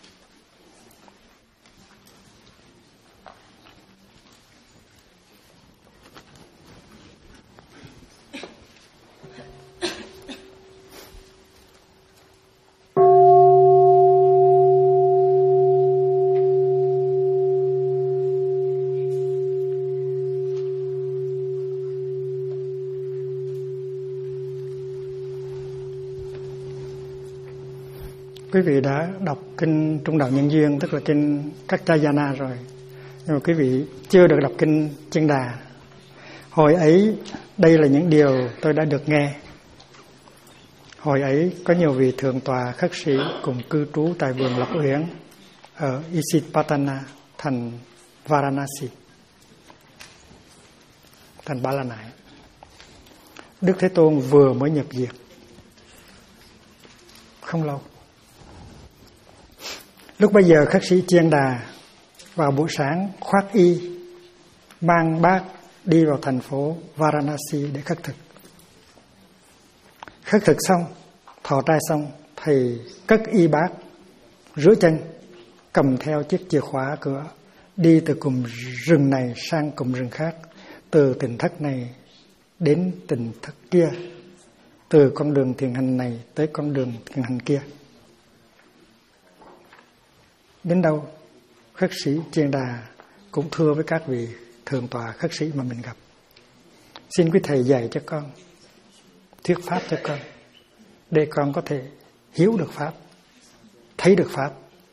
Quý vị đã đọc kinh Trung Đạo Nhân Duyên, tức là kinh Kaccayana rồi. Nhưng mà quý vị chưa được đọc kinh Chiên Đà. Hồi ấy, đây là những điều tôi đã được nghe. Hồi ấy, có nhiều vị thượng tọa khất sĩ cùng cư trú tại vườn Lộc Uyển ở Isipatana, thành Varanasi, thành Ba La Nại. Đức Thế Tôn vừa mới nhập diệt, không lâu. Lúc bấy giờ khất sĩ Chiên Đà vào buổi sáng khoác y, mang bát đi vào thành phố Varanasi để khất thực. Khất thực xong, thọ trai xong, thầy cất y bát, rửa chân, cầm theo chiếc chìa khóa cửa, đi từ cụm rừng này sang cụm rừng khác, từ tỉnh thất này đến tỉnh thất kia, từ con đường thiền hành này tới con đường thiền hành kia. Đến đâu, khất sĩ Chiên Đà cũng thưa với các vị thượng tọa khất sĩ mà mình gặp: xin quý thầy dạy cho con, thuyết pháp cho con, để con có thể hiểu được pháp, thấy được pháp,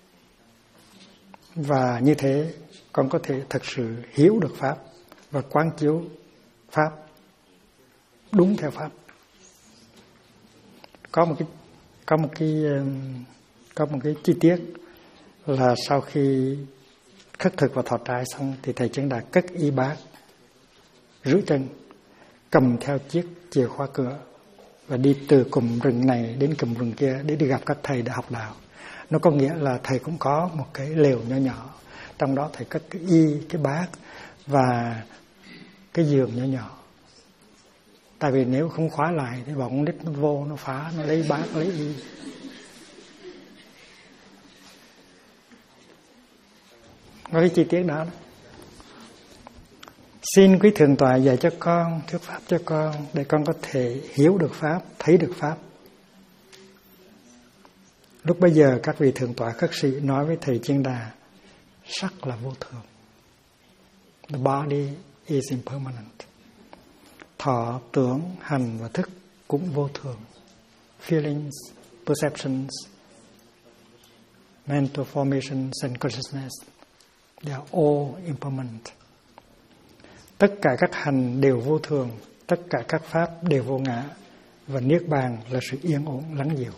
và như thế con có thể thật sự hiểu được pháp và quán chiếu pháp đúng theo pháp. Có một cái chi tiết là sau khi khất thực và thọ trai xong thì thầy Chiên Đà cất y bát, rửa chân, cầm theo chiếc chìa khóa cửa và đi từ cụm rừng này đến cụm rừng kia để đi gặp các thầy để học đạo. Nó có nghĩa là thầy cũng có một cái lều nhỏ nhỏ, trong đó thầy cất cái y, cái bát và cái giường nhỏ nhỏ. Tại vì nếu không khóa lại thì bọn con nít nó vô, nó phá, nó lấy bát, lấy y. Có cái chi tiết đó. Xin quý thượng tọa dạy cho con, thuyết pháp cho con để con có thể hiểu được pháp, thấy được pháp. Lúc bây giờ các vị thượng tọa khất sĩ nói với thầy Chiên Đà, sắc là vô thường. The body is impermanent. Thọ, tưởng, hành và thức cũng vô thường. Feelings, perceptions, mental formations and consciousness, they are all impermanent. Tất cả các hành đều vô thường, tất cả các pháp đều vô ngã, và niết bàn là sự yên ổn lắng dịu.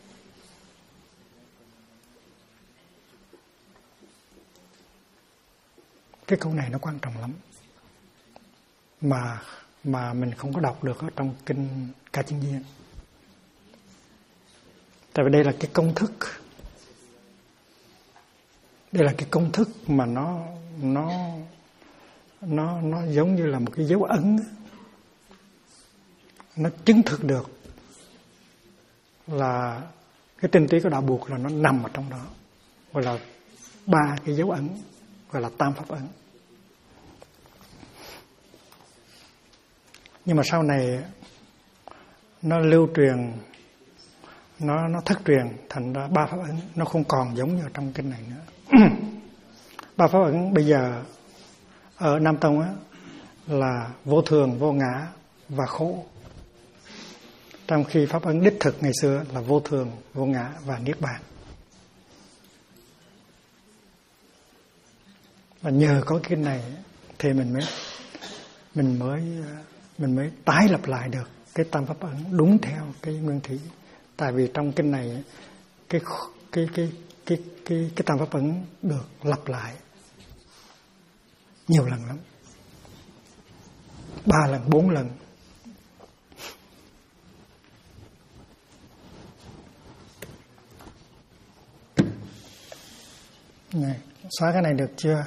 Cái câu này nó quan trọng lắm, mà mình không có đọc được ở trong kinh Ca Chiên Viên. Tại vì đây là cái công thức, đây là cái công thức mà nó giống như là một cái dấu ấn, nó chứng thực được là cái tinh túy của đạo buộc là nó nằm ở trong đó, gọi là 3 cái dấu ấn, gọi là tam pháp ấn. Nhưng mà sau này nó lưu truyền, nó thất truyền thành ra 3 pháp ấn, nó không còn giống như trong kinh này nữa. 3 pháp ấn bây giờ ở Nam Tông á, là vô thường, vô ngã và khổ. Trong khi pháp ấn đích thực ngày xưa là vô thường, vô ngã và niết bàn. Và nhờ có kinh này thì mình mới tái lập lại được cái tam pháp ấn đúng theo cái nguyên thủy. Tại vì trong kinh này cái tam pháp ấn được lặp lại nhiều lần lắm, 3 lần, 4 lần. Này, xóa cái này được chưa?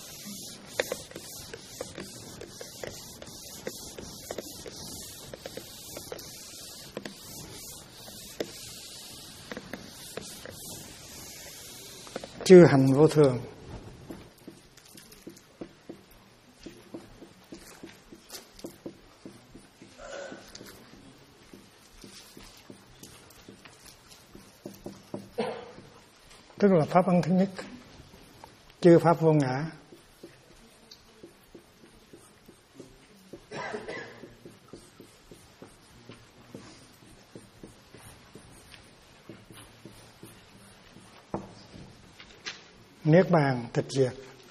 Chư hành vô thường. Tức là pháp ấn thứ nhất, chư pháp vô ngã. Niết bàn tịch diệt.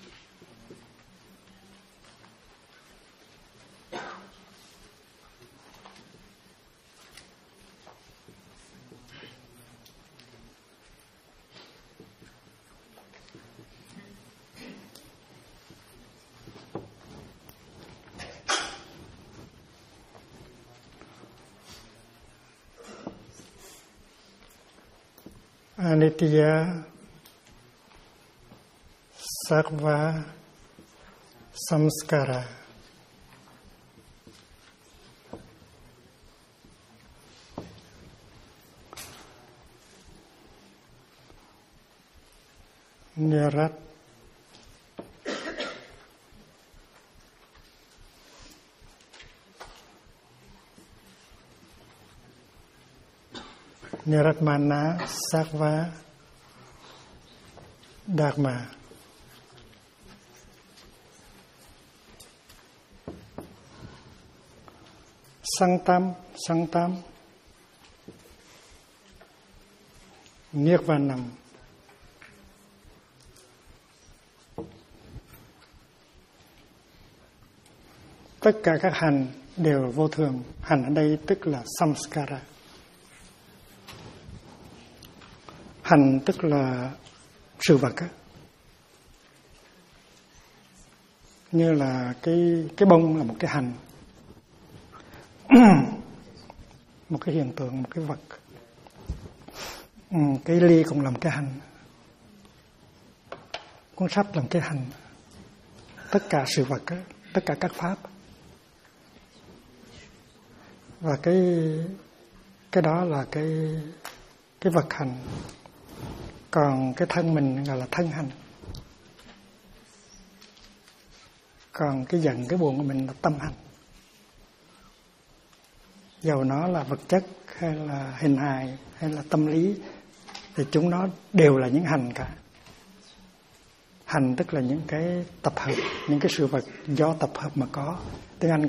Anitya Sarva Samskara. Nirat Niratmana Sarva Dharma. Sang tam Nirvanam. Tất cả các hành đều vô thường. Hành ở đây tức là samskara. Hành tức là sự vật á. Như là cái bông là một cái hành, một cái hiện tượng, một cái vật. Cái ly cũng là một cái hành, cuốn sách là một cái hành. Tất cả sự vật á, tất cả các pháp. Và cái đó là cái vật hành. Còn cái thân mình gọi là thân hành. Còn cái giận, cái buồn của mình là tâm hành. Dầu nó là vật chất hay là hình hài hay là tâm lý thì chúng nó đều là những hành cả. Hành tức là những cái tập hợp, những cái sự vật do tập hợp mà có. Tiếng Anh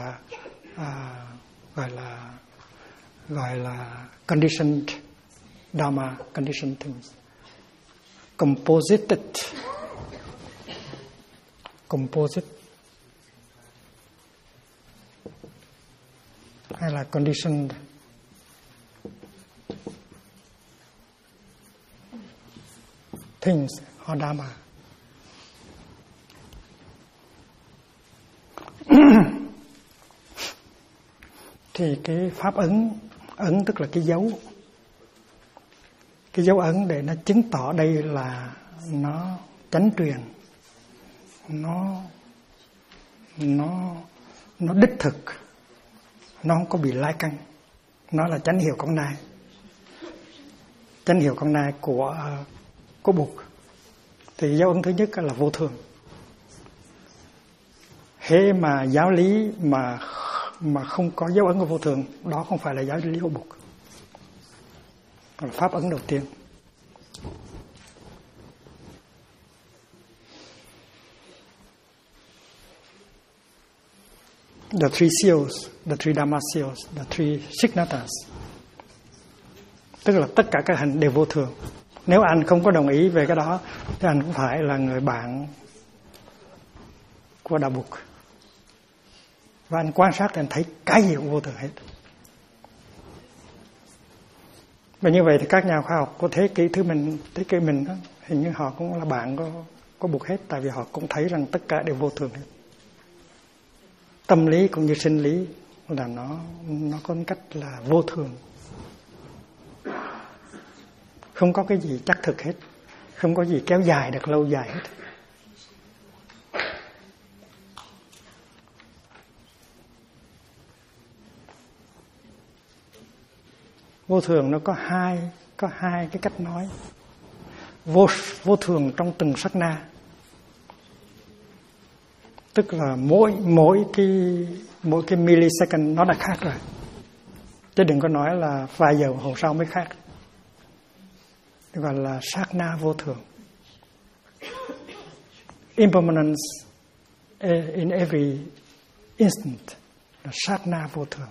gọi là conditioned dharma, conditioned things. Composite hay là conditioned things or dharma. Thì cái pháp ấn tức là cái dấu ấn để nó chứng tỏ đây là nó chánh truyền, nó đích thực, nó không có bị lai căng, nó là chánh hiệu con nai của Bụt. Thì dấu ấn thứ nhất là vô thường. Hễ mà giáo lý mà không có dấu ấn của vô thường, đó không phải là giáo lý của Bụt. Còn pháp ấn đầu tiên. The three seals, the three Dharma seals, the three signatas. Tức là tất cả các hành đều vô thường. Nếu anh không có đồng ý về cái đó thì anh cũng phải là người bạn của Đạo Bụt. Và anh quan sát thì anh thấy cái gì cũng vô thường hết. Và như vậy thì các nhà khoa học của thế kỷ mình đó, hình như họ cũng là bạn của Bụt hết. Tại vì họ cũng thấy rằng tất cả đều vô thường hết. Tâm lý cũng như sinh lý là nó có cách là vô thường. Không có cái gì chắc thực hết. Không có gì kéo dài được lâu dài hết. Vô thường nó có hai cái cách nói. Vô thường trong từng sát na. Tức là mỗi cái millisecond nó đã khác rồi. Chứ đừng có nói là vài giờ hồ sau mới khác. Gọi là sát na vô thường. Impermanence in every instant là sát na vô thường.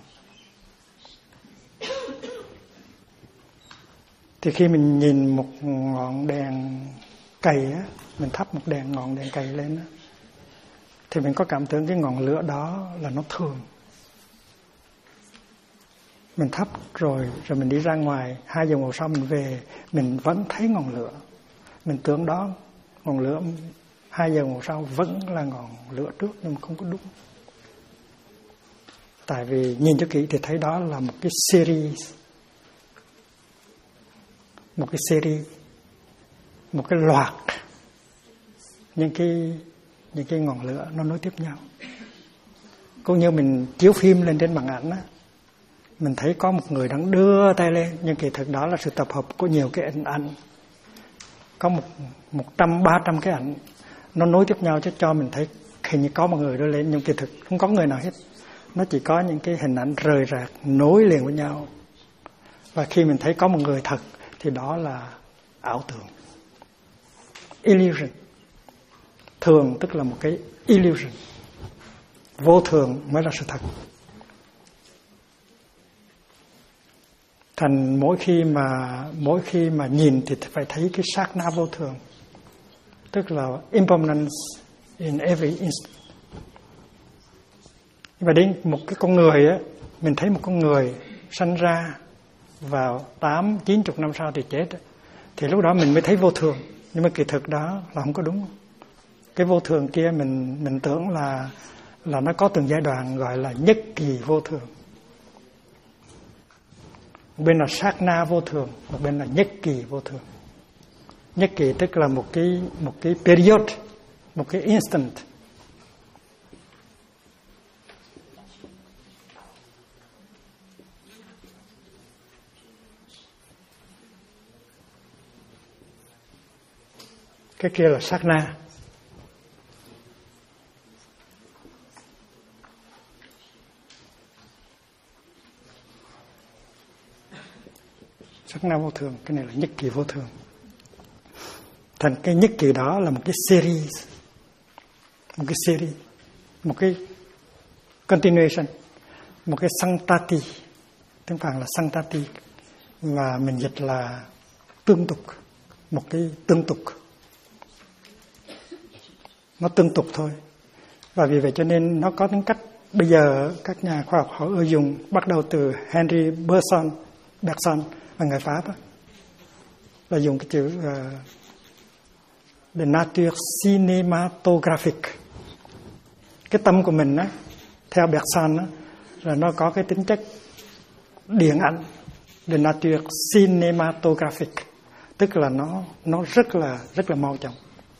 Thì khi mình nhìn một ngọn đèn cầy á, mình thắp một ngọn đèn cầy lên á, thì mình có cảm tưởng cái ngọn lửa đó là nó thường. Mình thắp rồi mình đi ra ngoài, 2 giờ ngồi sau mình về, mình vẫn thấy ngọn lửa. Mình tưởng đó ngọn lửa 2 giờ ngồi sau vẫn là ngọn lửa trước, nhưng mà không có đúng. Tại vì nhìn cho kỹ thì thấy đó là một cái series, một cái loạt những cái ngọn lửa nó nối tiếp nhau. Cũng như mình chiếu phim lên trên màn ảnh á, mình thấy có một người đang đưa tay lên, nhưng kỳ thực đó là sự tập hợp của nhiều cái ảnh. Có 100-300 cái ảnh nó nối tiếp nhau, chứ cho mình thấy hình như có một người đưa lên, nhưng kỳ thực không có người nào hết. Nó chỉ có những cái hình ảnh rời rạc nối liền với nhau. Và khi mình thấy có một người thật thì đó là ảo tưởng, illusion. Thường tức là một cái illusion. Vô thường mới là sự thật. Thành mỗi khi mà nhìn thì phải thấy cái sát na vô thường. Tức là impermanence in every instant. Và đến một cái con người á, mình thấy một con người sanh ra vào 8-90 năm sau thì chết, thì lúc đó mình mới thấy vô thường. Nhưng mà kỳ thực đó là không có đúng. Cái vô thường kia mình tưởng là nó có từng giai đoạn, gọi là nhất kỳ vô thường. Một bên là sát na vô thường, một bên là nhất kỳ vô thường. Nhất kỳ tức là một cái period, một cái instant. Cái kia là sát na. Sát na vô thường, cái này là nhất kỳ vô thường. Thành cái nhất kỳ đó là một cái series, một cái continuation, một cái santati, tiếng Phạn là santati, và mình dịch là tương tục, một cái tương tục, nó tương tục thôi. Và vì vậy cho nên nó có tính cách, bây giờ các nhà khoa học họ ưa dùng, bắt đầu từ Henry Bergson là người Pháp, là dùng cái chữ de nature cinematographic. Cái tâm của mình á, theo Bergson á, là nó có cái tính chất điện ảnh, de nature cinematographic, tức là nó rất là mau chóng.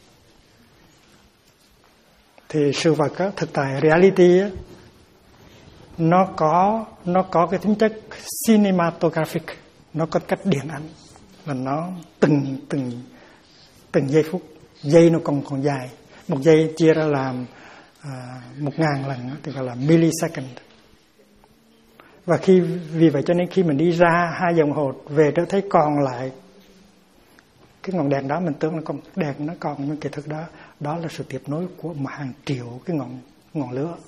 Thì sự vật á, thực tại reality á, nó có cái tính chất cinematographic, nó có cách điện ảnh, là nó từng giây phút, giây nó còn dài, một giây chia ra làm 1000 lần thì gọi là millisecond. Và vì vậy cho nên khi mình đi ra 2 đồng hồ về trở thấy còn lại cái ngọn đèn đó, mình tưởng là con đèn nó còn, nhưng kỳ thực đó là sự tiếp nối của hàng triệu cái ngọn lửa.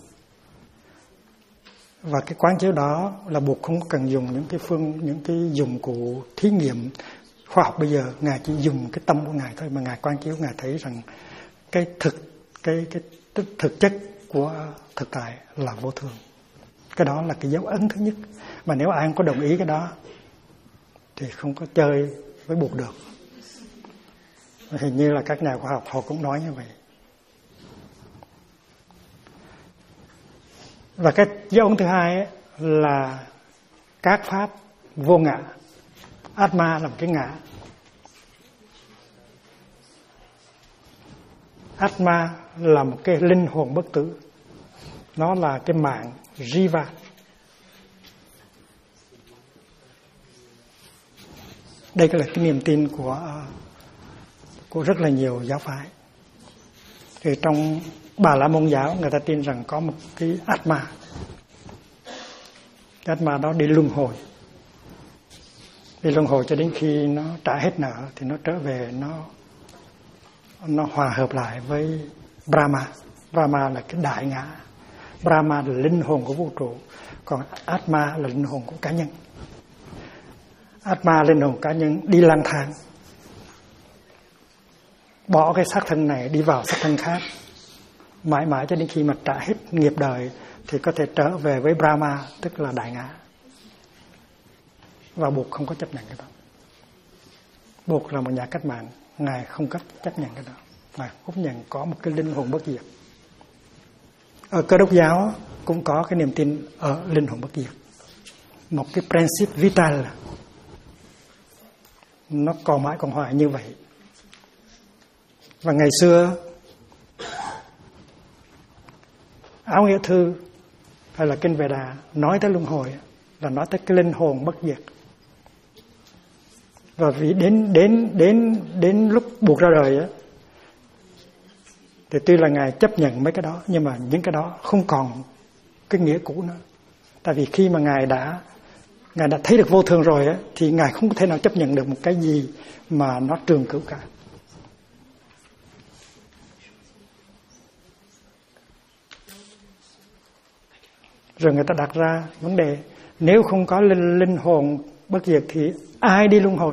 Và cái quán chiếu đó là buộc không cần dùng những cái dụng cụ thí nghiệm khoa học bây giờ. Ngài chỉ dùng cái tâm của Ngài thôi, mà Ngài quán chiếu, Ngài thấy rằng cái thực chất của thực tại là vô thường. Cái đó là cái dấu ấn thứ nhất. Mà nếu ai không có đồng ý cái đó thì không có chơi với buộc được. Hình như là các nhà khoa học họ cũng nói như vậy. Và cái dấu ấn thứ hai ấy là các pháp vô ngã. Atma là một cái ngã. Atma là một cái linh hồn bất tử. Nó là cái mạng Jiva. Đây là cái niềm tin của rất là nhiều giáo phái. Thì trong Bà La Môn giáo người ta tin rằng có một cái Atma. Cái Atma đó đi luân hồi. Đi luân hồi cho đến khi nó trả hết nợ thì nó trở về, nó hòa hợp lại với Brahma. Brahma là cái đại ngã. Brahma là linh hồn của vũ trụ, còn Atma là linh hồn của cá nhân. Atma, linh hồn cá nhân, đi lang thang, bỏ cái xác thân này đi vào xác thân khác, mãi mãi cho đến khi mà trả hết nghiệp đời thì có thể trở về với Brahma, tức là đại ngã. Và Bụt không có chấp nhận cái đó. Bụt là một nhà cách mạng, Ngài không chấp nhận cái đó. Ngài chấp nhận có một cái linh hồn bất diệt. Ở Cơ Đốc giáo cũng có cái niềm tin ở linh hồn bất diệt, một cái principe vital, nó còn mãi còn hoài như vậy. Và ngày xưa Áo Nghĩa Thư hay là Kinh Vệ Đà nói tới luân hồi là nói tới cái linh hồn bất diệt. Và vì đến lúc Bụt ra đời á, thì tuy là Ngài chấp nhận mấy cái đó, nhưng mà những cái đó không còn cái nghĩa cũ nữa. Tại vì khi mà Ngài đã thấy được vô thường rồi á, thì Ngài không thể nào chấp nhận được một cái gì mà nó trường cửu cả. Rồi người ta đặt ra vấn đề, nếu không có linh hồn bất diệt thì ai đi luân hồi?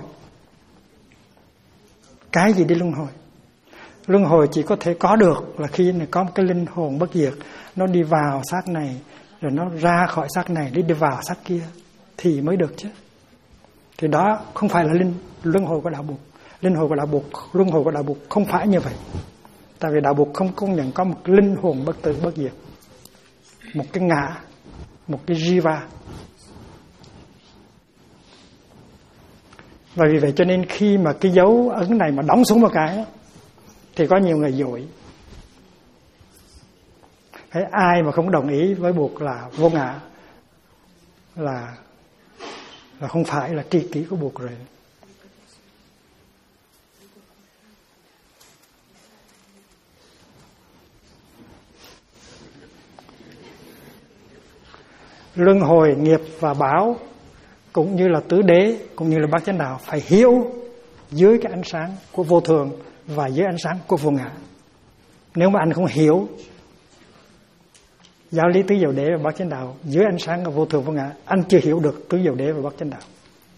Cái gì đi luân hồi? Luân hồi chỉ có thể có được là khi có một cái linh hồn bất diệt, nó đi vào xác này, rồi nó ra khỏi xác này, đi vào xác kia thì mới được chứ. Thì đó không phải là luân hồi của đạo Bụt. Luân hồi của đạo Bụt không phải như vậy. Tại vì đạo Bụt không công nhận có một linh hồn bất tử bất diệt, một cái ngã, một cái jiva. Và vì vậy cho nên khi mà cái dấu ấn này mà đóng xuống một cái thì có nhiều người dội. Thế ai mà không đồng ý với Bụt là vô ngã là không phải là tri kỷ của Bụt rồi. Luân hồi, nghiệp và báo cũng như là tứ đế, cũng như là bát chánh đạo phải hiểu dưới cái ánh sáng của vô thường và dưới ánh sáng của vô ngã. Nếu mà anh không hiểu giáo lý tứ diệu đế và bát chánh đạo dưới ánh sáng của vô thường vô ngã, anh chưa hiểu được tứ diệu đế và bát chánh đạo.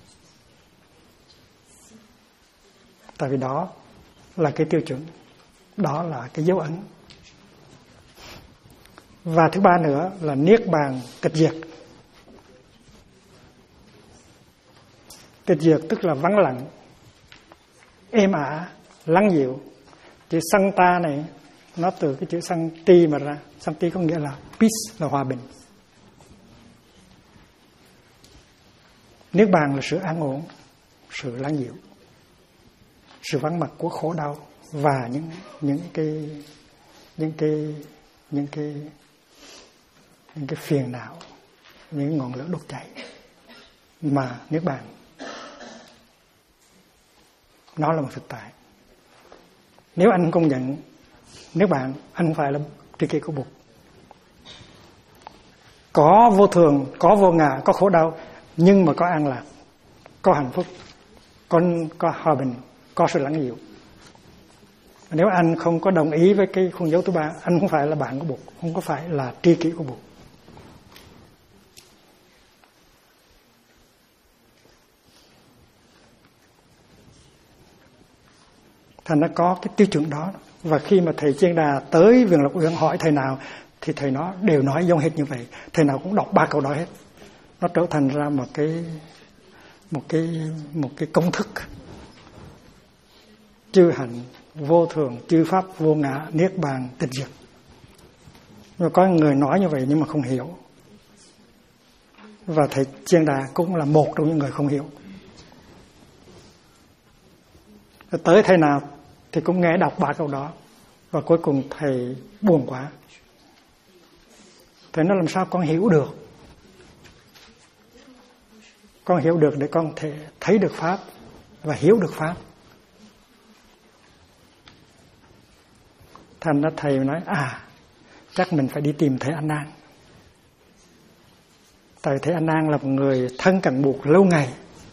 Tại vì đó là cái tiêu chuẩn, đó là cái dấu ấn. Và thứ ba nữa là niết bàn tịch diệt. Tịch diệt tức là vắng lặng, êm ả, lắng dịu. Chữ santa này nó từ cái chữ santi mà ra. Santi có nghĩa là peace, là hòa bình. Niết bàn là sự an ổn, sự lắng dịu, sự vắng mặt của khổ đau và những cái phiền não, những ngọn lửa đốt cháy. Mà niết bàn nó là một thực tại. Nếu anh công nhận niết bàn, anh không phải là tri kỷ của Bụt. Có vô thường, có vô ngã, có khổ đau, nhưng mà có an lạc, có hạnh phúc, có hòa bình, có sự lắng dịu. Nếu anh không có đồng ý với cái khuôn dấu thứ ba, anh không phải là bạn của Bụt, không có phải là tri kỷ của Bụt. Thành nó có cái tiêu chuẩn đó. Và khi mà thầy Chiên Đà tới Vườn Lộc Uyển hỏi thầy nào, thì thầy nó đều nói giống hết như vậy. Thầy nào cũng đọc 3 câu đó hết. Nó trở thành ra một cái công thức. Chư hạnh, vô thường, chư pháp, vô ngã, niết bàn, tịch diệt. Nhưng có người nói như vậy nhưng mà không hiểu. Và thầy Chiên Đà cũng là một trong những người không hiểu. Tới thầy nào thì cũng nghe đọc 3 câu đó. Và cuối cùng thầy buồn quá. Thầy nói làm sao con hiểu được. Con hiểu được để con thể thấy được Pháp và hiểu được Pháp. Thành ra thầy nói chắc mình phải đi tìm thầy A Nan. Tại thầy A Nan là một người thân cận Bụt lâu ngày.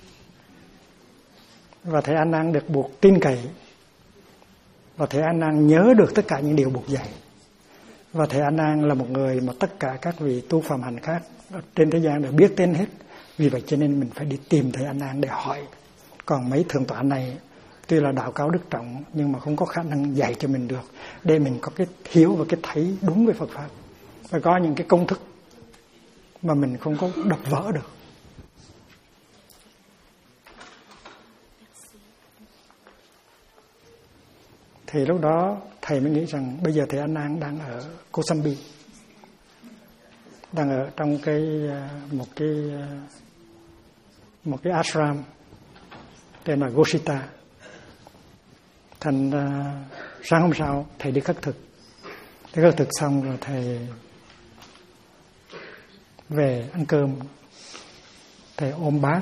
Và thầy A Nan được Bụt tin cậy. Và thầy A Nan nhớ được tất cả những điều Bụt dạy. Và thầy A Nan là một người mà tất cả các vị tu phạm hạnh khác trên thế gian đều biết tên hết. Vì vậy cho nên mình phải đi tìm thầy A Nan để hỏi. Còn mấy thượng tọa này tuy là đạo cao đức trọng nhưng mà không có khả năng dạy cho mình được, để mình có cái hiểu và cái thấy đúng về Phật Pháp. Và có những cái công thức mà mình không có đập vỡ được. Thì lúc đó thầy mới nghĩ rằng bây giờ thầy A Nan đang ở Kosambi, đang ở trong một cái ashram tên là Gosita. Thành sáng hôm sau thầy đi khất thực. Thầy khất thực xong rồi thầy về ăn cơm. Thầy ôm bát,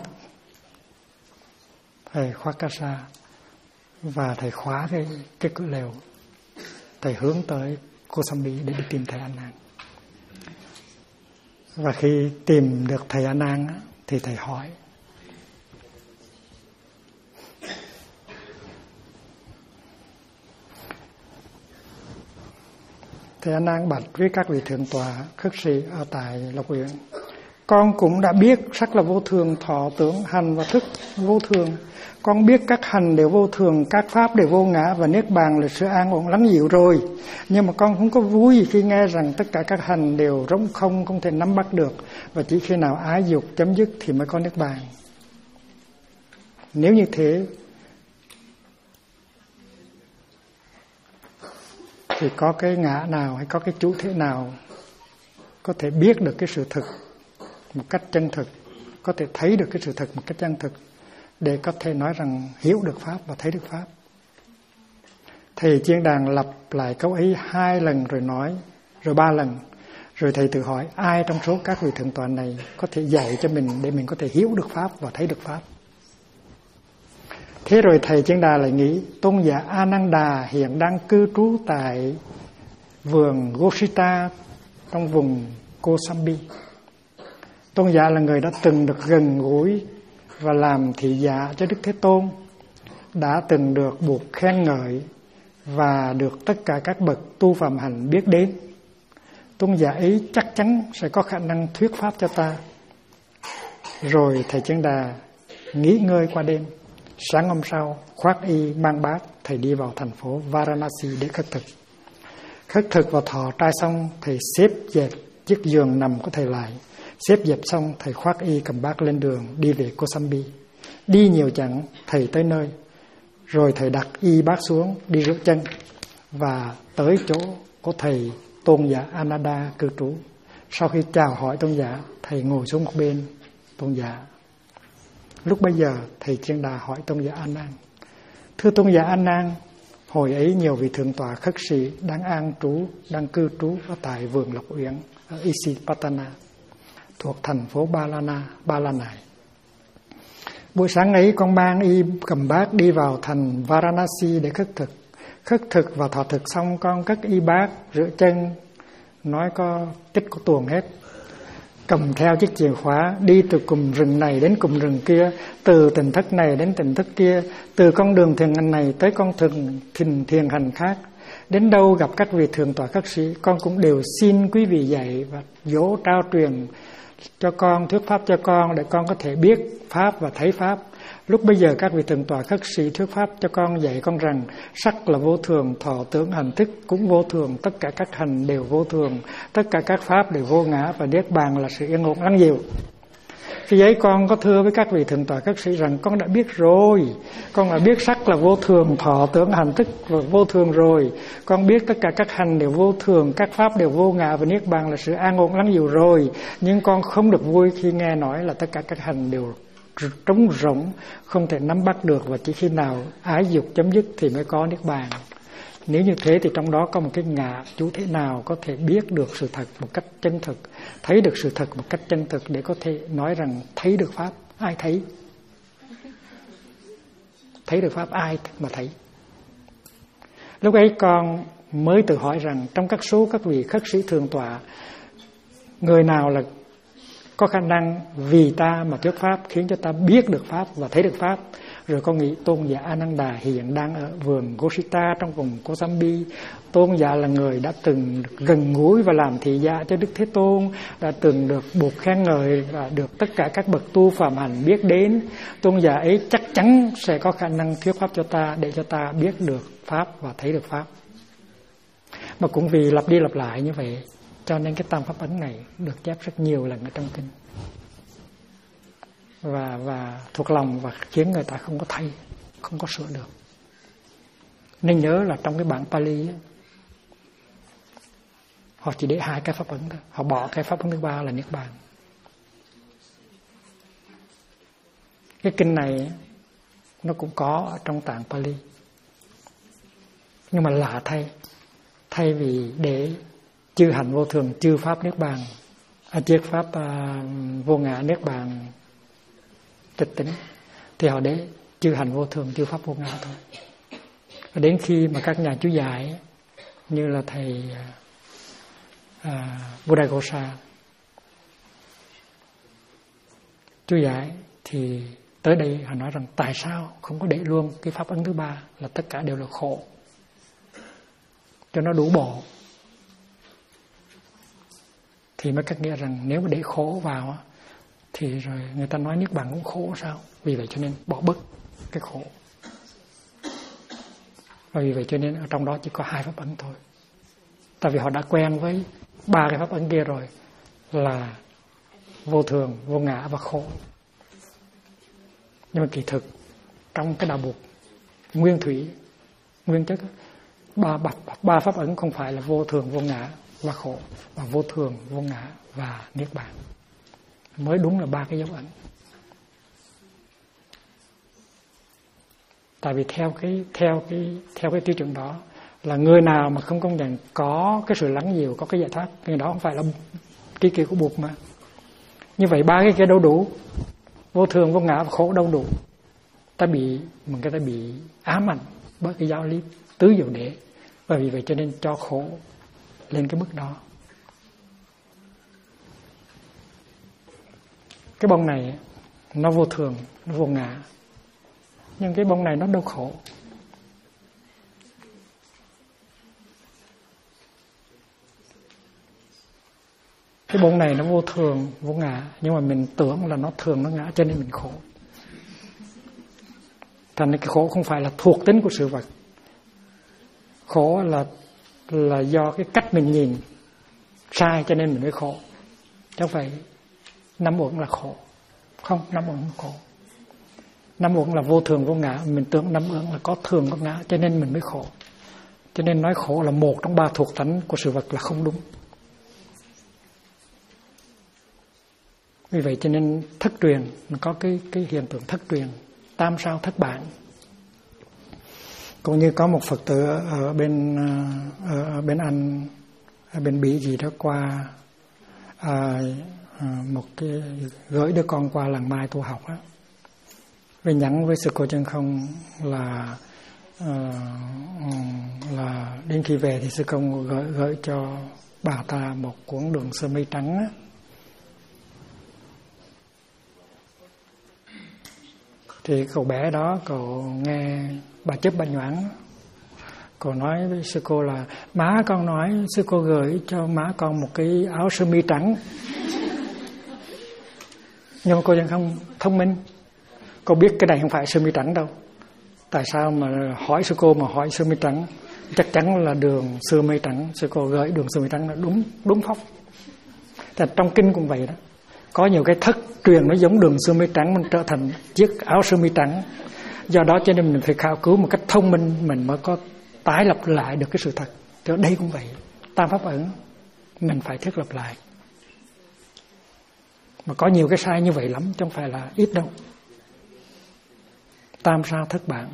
thầy khoác ca sa và thầy khóa cái cửa lều. Thầy hướng tới Kosambi để đi tìm thầy A Nan. Và khi tìm được thầy A Nan thì thầy hỏi. Thầy A Nan bạch với các vị thượng tọa khất sĩ ở tại Lộc Uyển: con cũng đã biết sắc là vô thường, thọ tưởng hành và thức vô thường. Con biết các hành đều vô thường, các pháp đều vô ngã và niết bàn là sự an ổn lắng dịu rồi. Nhưng mà con không có vui khi nghe rằng tất cả các hành đều trống không thể nắm bắt được, và chỉ khi nào ái dục chấm dứt thì mới có niết bàn. Nếu như thế thì có cái ngã nào hay có cái chủ thể nào có thể biết được cái sự thực một cách chân thực, có thể thấy được cái sự thật một cách chân thực, để có thể nói rằng hiểu được Pháp và thấy được Pháp? Thầy Chiên Đàn lặp lại câu ấy 2 lần rồi nói, rồi 3 lần. Rồi thầy tự hỏi ai trong số các vị thượng tọa này có thể dạy cho mình để mình có thể hiểu được Pháp và thấy được Pháp. Thế rồi thầy Chiên Đà lại nghĩ tôn giả Ananda hiện đang cư trú tại vườn Gosita trong vùng Kosambi. Tôn giả là người đã từng được gần gũi và làm thị giả cho Đức Thế Tôn, đã từng được buộc khen ngợi và được tất cả các bậc tu phạm hạnh biết đến. Tôn giả ấy chắc chắn sẽ có khả năng thuyết pháp cho ta. Rồi thầy Chân Đà nghỉ ngơi qua đêm. Sáng hôm sau, khoác y mang bát, thầy đi vào thành phố Varanasi để khất thực. Khất thực và thọ trai xong, thầy xếp dẹp chiếc giường nằm của thầy lại. Xếp dẹp xong, thầy khoác y cầm bát lên đường đi về Kosambi. Đi nhiều chặng, thầy tới nơi. Rồi thầy đặt y bát xuống, đi rửa chân và tới chỗ của thầy Tôn giả Ananda cư trú. Sau khi chào hỏi tôn giả, thầy ngồi xuống một bên tôn giả. Lúc bấy giờ, thầy Chân Đà hỏi tôn giả An Nan: thưa tôn giả An Nan, hồi ấy nhiều vị thượng tọa khất sĩ đang cư trú ở tại vườn Lộc Uyển ở Isipatana, thuộc thành phố Ba La này. Buổi sáng ấy, con mang y cầm bát đi vào thành Varanasi để khất thực. Khất thực và thọ thực xong, con cất y bát, rửa chân, nói có tích có tuồng hết. Cầm theo chiếc chìa khóa, đi từ cụm rừng này đến cụm rừng kia, từ tỉnh thất này đến tỉnh thất kia, từ con đường thiền hành này tới con đường thiền hành khác. Đến đâu gặp các vị thượng tọa khất sĩ, con cũng đều xin quý vị dạy và dỗ trao truyền cho con, thuyết pháp cho con để con có thể biết pháp và thấy pháp. Lúc bây giờ các vị thượng tọa khất sĩ thuyết pháp cho con, dạy con rằng sắc là vô thường, thọ tưởng hành thức cũng vô thường, tất cả các hành đều vô thường, tất cả các pháp đều vô ngã, và niết bàn là sự yên ổn lắng dịu. Khi ấy con có thưa với các vị thượng tọa khất sĩ rằng con đã biết rồi, con đã biết sắc là vô thường, thọ tưởng hành thức và vô thường rồi, con biết tất cả các hành đều vô thường, các pháp đều vô ngã và niết bàn là sự an ổn lắng dịu rồi. Nhưng con không được vui khi nghe nói là tất cả các hành đều trống rỗng, không thể nắm bắt được, và chỉ khi nào ái dục chấm dứt thì mới có niết bàn. Nếu như thế thì trong đó có một cái ngã, chú thế nào có thể biết được sự thật một cách chân thực, thấy được sự thật một cách chân thực để có thể nói rằng thấy được pháp? Ai thấy? Thấy được pháp ai mà thấy? Lúc ấy con mới tự hỏi rằng trong các số các vị khất sĩ thượng tọa, người nào là có khả năng vì ta mà thuyết pháp, khiến cho ta biết được pháp và thấy được pháp? Rồi con nghĩ tôn giả Ananda hiện đang ở vườn Gosita trong vùng Kosambi. Tôn giả là người đã từng gần gũi và làm thị giả cho Đức Thế Tôn, đã từng được buộc khen ngợi và được tất cả các bậc tu phạm hạnh biết đến. Tôn giả ấy chắc chắn sẽ có khả năng thuyết pháp cho ta để cho ta biết được pháp và thấy được pháp. Mà cũng vì lặp đi lặp lại như vậy cho nên cái tam pháp ấn này được chép rất nhiều lần ở trong kinh, và thuộc lòng và khiến người ta không có thay, không có sửa được. Nên nhớ là trong cái bản Pali ấy, họ chỉ để 2 cái pháp ấn thôi, họ bỏ cái pháp ấn thứ 3 là niết bàn. Cái kinh này nó cũng có ở trong tạng Pali, nhưng mà lạ thay vì để chư hành vô thường, chư pháp niết bàn, chư pháp vô ngã niết bàn tịch tỉnh, thì họ để chư hành vô thường, chư pháp vô ngã thôi. Và đến khi mà các nhà chú giải như là thầy Buddhaghosa chú giải thì tới đây họ nói rằng tại sao không có để luôn cái pháp ấn thứ 3 là tất cả đều là khổ, cho nó đủ bộ. Thì mới cách nghĩa rằng nếu mà để khổ vào thì rồi người ta nói niết bàn cũng khổ sao? Vì vậy cho nên bỏ bớt cái khổ. Và vì vậy cho nên ở trong đó chỉ có 2 pháp ấn thôi. Tại vì họ đã quen với 3 cái pháp ấn kia rồi, là vô thường, vô ngã và khổ. Nhưng mà kỳ thực trong cái đạo Bụt nguyên thủy, nguyên chất, 3 pháp ấn không phải là vô thường, vô ngã và khổ, mà vô thường, vô ngã và niết bàn mới đúng là 3 cái dấu ấn. Tại vì theo cái tiêu chuẩn đó là người nào mà không công nhận có cái sự lắng dịu, có cái giải thoát, người đó không phải là tri kỷ của Bụt mà. Như vậy 3 cái kia đâu đủ, vô thường, vô ngã và khổ đâu đủ. Người ta bị ám ảnh bởi cái giáo lý tứ diệu đế, và vì vậy cho nên cho khổ lên cái mức đó. cái bông này nó vô thường, nó vô ngã, nhưng cái bông này nó đâu khổ. Cái bông này nó vô thường, vô ngã, nhưng mà mình tưởng là nó thường, nó ngã, cho nên mình khổ. Thành ra cái khổ không phải là thuộc tính của sự vật. Khổ là do cái cách mình nhìn sai, cho nên mình mới khổ. Chứ không phải năm uẩn là khổ. Không, năm uẩn là khổ. Năm uẩn là vô thường, vô ngã. Mình tưởng năm uẩn là có thường, có ngã, cho nên mình mới khổ. Cho nên nói khổ là một trong ba thuộc tính của sự vật là không đúng. Vì vậy cho nên thất truyền, nó có cái hiện tượng thất truyền, tam sao thất bản. Cũng như có một Phật tử ở bên Anh, ở bên Bỉ gì đó qua một cái gửi đứa con qua làng Mai tu học á, về nhắn với sư cô Chân Không là đến khi về thì sư công gửi cho bà ta một cuốn Đường Sơ Mây Trắng á. Thì cậu bé đó cậu nghe bà Chấp Bà Nhoãn, cậu nói với sư cô là má con nói sư cô gửi cho má con một cái áo sơ mi trắng. Nhưng mà cô Chân Không thông minh, cô biết cái này không phải sơ mi trắng đâu. Tại sao mà hỏi sư cô mà hỏi sơ mi trắng? Chắc chắn là đường sơ mi trắng. Sư cô gửi đường sơ mi trắng là đúng phóc. Thì trong kinh cũng vậy đó. Có nhiều cái thất truyền nó giống đường sơ mi trắng, mình trở thành chiếc áo sơ mi trắng. Do đó cho nên mình phải khảo cứu một cách thông minh, mình mới có tái lập lại được cái sự thật. Thì đây cũng vậy, tam pháp ẩn mình phải thiết lập lại. Mà có nhiều cái sai như vậy lắm, chứ không phải là ít đâu. Tam sao thất bản.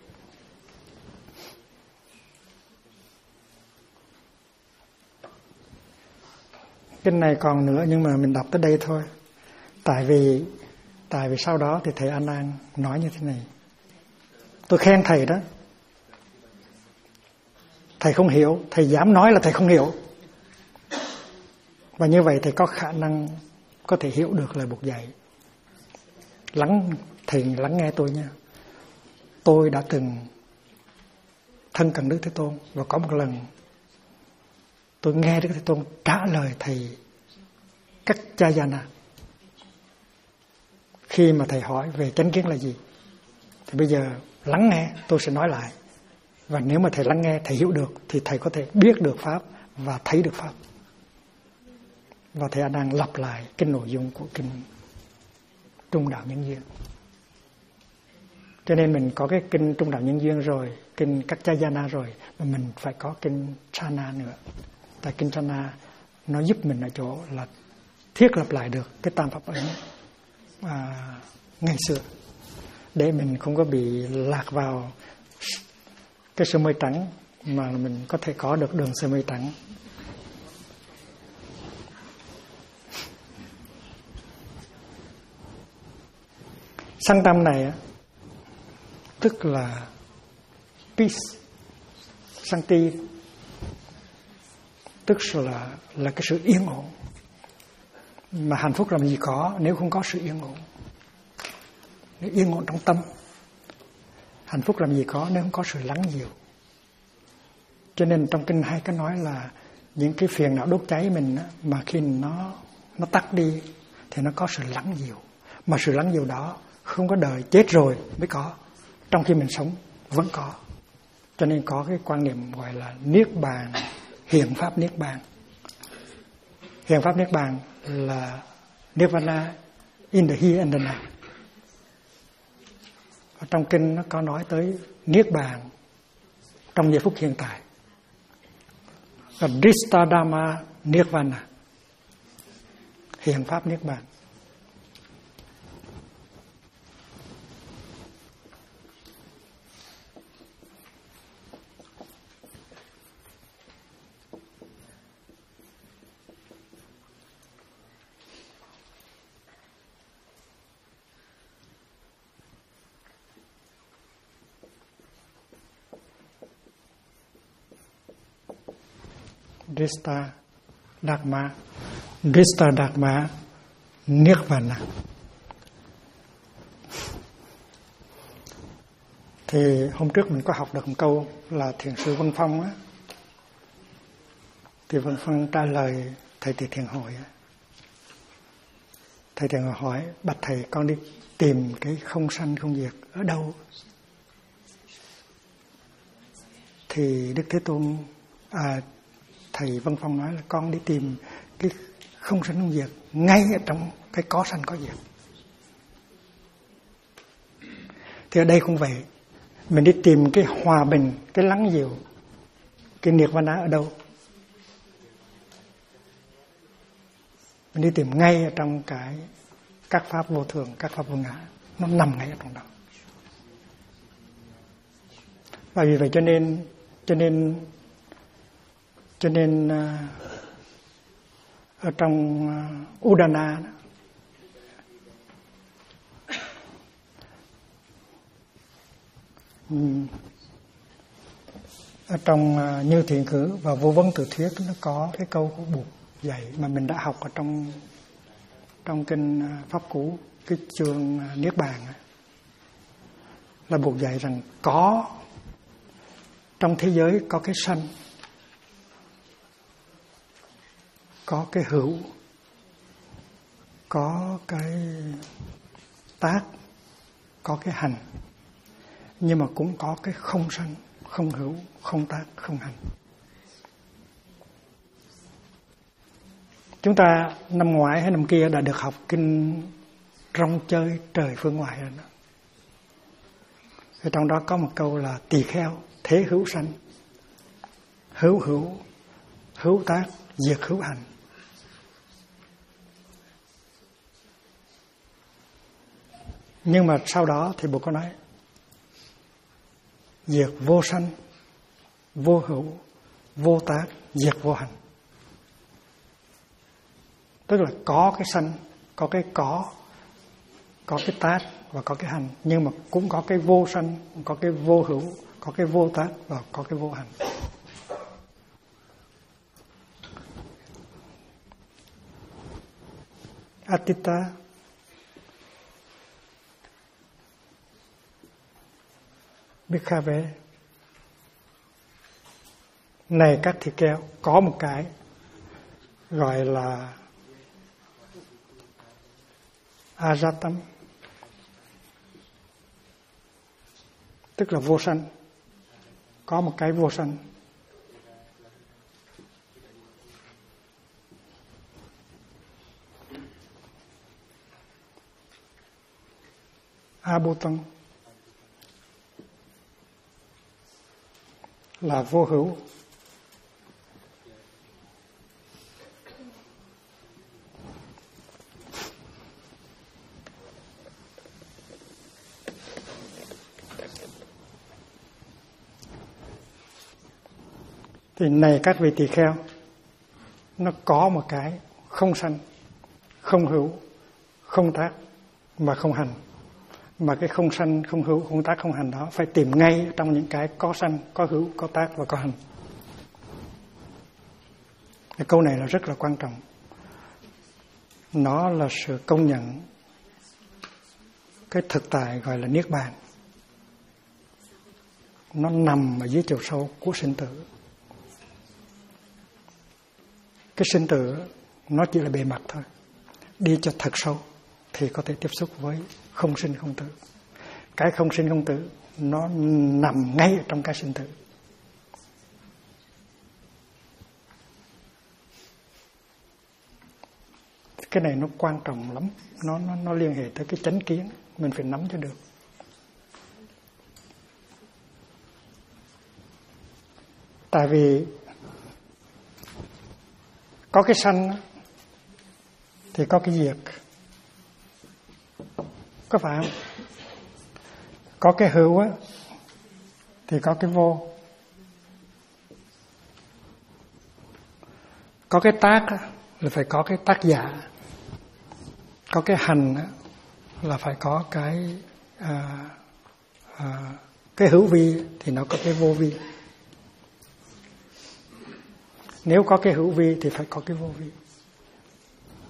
Kinh này còn nữa nhưng mà mình đọc tới đây thôi. Tại vì sau đó thì thầy An An nói như thế này. Tôi khen thầy đó. Thầy không hiểu, thầy dám nói là thầy không hiểu. Và như vậy thầy có khả năng có thể hiểu được lời buộc dạy. Thầy lắng nghe tôi nha. Tôi đã từng thân cận Đức Thế Tôn, và có một lần tôi nghe Đức Thế Tôn trả lời thầy Kaccayana. Khi mà thầy hỏi về chánh kiến là gì, thì bây giờ lắng nghe, tôi sẽ nói lại. Và nếu mà thầy lắng nghe, thầy hiểu được, thì thầy có thể biết được Pháp và thấy được Pháp. Và thầy đang lặp lại cái nội dung của kinh Trung Đạo Nhân Duyên. Cho nên mình có cái kinh Trung Đạo Nhân Duyên rồi, kinh Kaccayana rồi, mà mình phải có kinh Chana nữa. Tại kinh Chana nó giúp mình ở chỗ là thiết lập lại được cái tam pháp ấn ngày xưa, để mình không có bị lạc vào cái sơ mây trắng, mà mình có thể có được đường sơ mây trắng. Sanh tâm này tức là peace, Shanti, tức là cái sự yên ổn. Mà hạnh phúc làm gì có nếu không có sự yên ổn. Yên ổn trong tâm. Hạnh phúc làm gì có nếu không có sự lắng dịu. Cho nên trong kinh hay có nói là những cái phiền não đốt cháy mình mà khi nó tắt đi thì nó có sự lắng dịu. Mà sự lắng dịu đó không có đời chết rồi mới có, trong khi mình sống vẫn có. Cho nên có cái quan niệm gọi là niết bàn, hiện pháp niết bàn. Hiện pháp niết bàn là nirvana in the here and the now. Ở trong kinh nó có nói tới niết bàn trong giây phút hiện tại, là Dristadhamma nirvana, hiện pháp niết bàn. Drista Dhamma Nirvana. Thì hôm trước mình có học được một câu là thiền sư Vân Phong á, thì Vân Phong trả lời thầy Tỳ Thiền Hội. Thầy Thiền Hội hỏi: bạch thầy, con đi tìm cái không sanh không diệt ở đâu? Thì Đức Thế Tôn thầy Vân Phong nói là con đi tìm cái không sanh không diệt ngay ở trong cái có sanh có diệt. Thì ở đây cũng vậy, mình đi tìm cái hòa bình, cái lắng dịu, cái nirvana ở đâu? Mình đi tìm ngay ở trong các pháp vô thường, các pháp vô ngã, nó nằm ngay ở trong đó. Và vì vậy cho nên ở trong Udana ở trong Như Thiện Cử và Vô Vấn Tự Thuyết, nó có cái câu của Bụt dạy mà mình đã học ở trong kinh Pháp Cú, cái chương Niết Bàn, là Bụt dạy rằng có trong thế giới có cái sanh, có cái hữu, có cái tác, có cái hành, nhưng mà cũng có cái không sanh, không hữu, không tác, không hành. Chúng ta năm ngoái hay năm kia đã được học kinh Rong Chơi Trời Phương Ngoại rồi đó. Ở trong đó có một câu là tỳ kheo thế hữu sanh, hữu hữu, hữu tác, diệt hữu hành. Nhưng mà sau đó thì Bụt có nói diệt vô sanh, vô hữu, vô tác, diệt vô hành. Tức là có cái sanh, có cái cái tác và có cái hành, nhưng mà cũng có cái vô sanh, có cái vô hữu, có cái vô tác và có cái vô hành. Atita Bhikkhavé, này các thịt keo, có một cái gọi là Ajatam, tức là vô sanh. Có một cái vô sanh. Abhutam là vô hữu. Thì này các vị tỳ kheo, nó có một cái không sanh, không hữu, không tác mà không hành. Mà cái không sanh, không hữu, không tác, không hành đó phải tìm ngay trong những cái có sanh, có hữu, có tác và có hành. Cái câu này là rất là quan trọng. Nó là sự công nhận cái thực tại gọi là Niết Bàn. Nó nằm ở dưới chiều sâu của sinh tử. Cái sinh tử nó chỉ là bề mặt thôi. Đi cho thật sâu thì có thể tiếp xúc với không sinh không tử. Cái không sinh không tử nó nằm ngay trong cái sinh tử. Cái này nó quan trọng lắm. Nó liên hệ tới cái chánh kiến. Mình phải nắm cho được. Tại vì có cái sanh thì có cái diệt. Có phải không? Có cái hữu á thì có cái vô. Có cái tác á, là phải có cái tác giả. Có cái hành á, là phải có cái hữu vi thì nó có cái vô vi. Nếu có cái hữu vi thì phải có cái vô vi.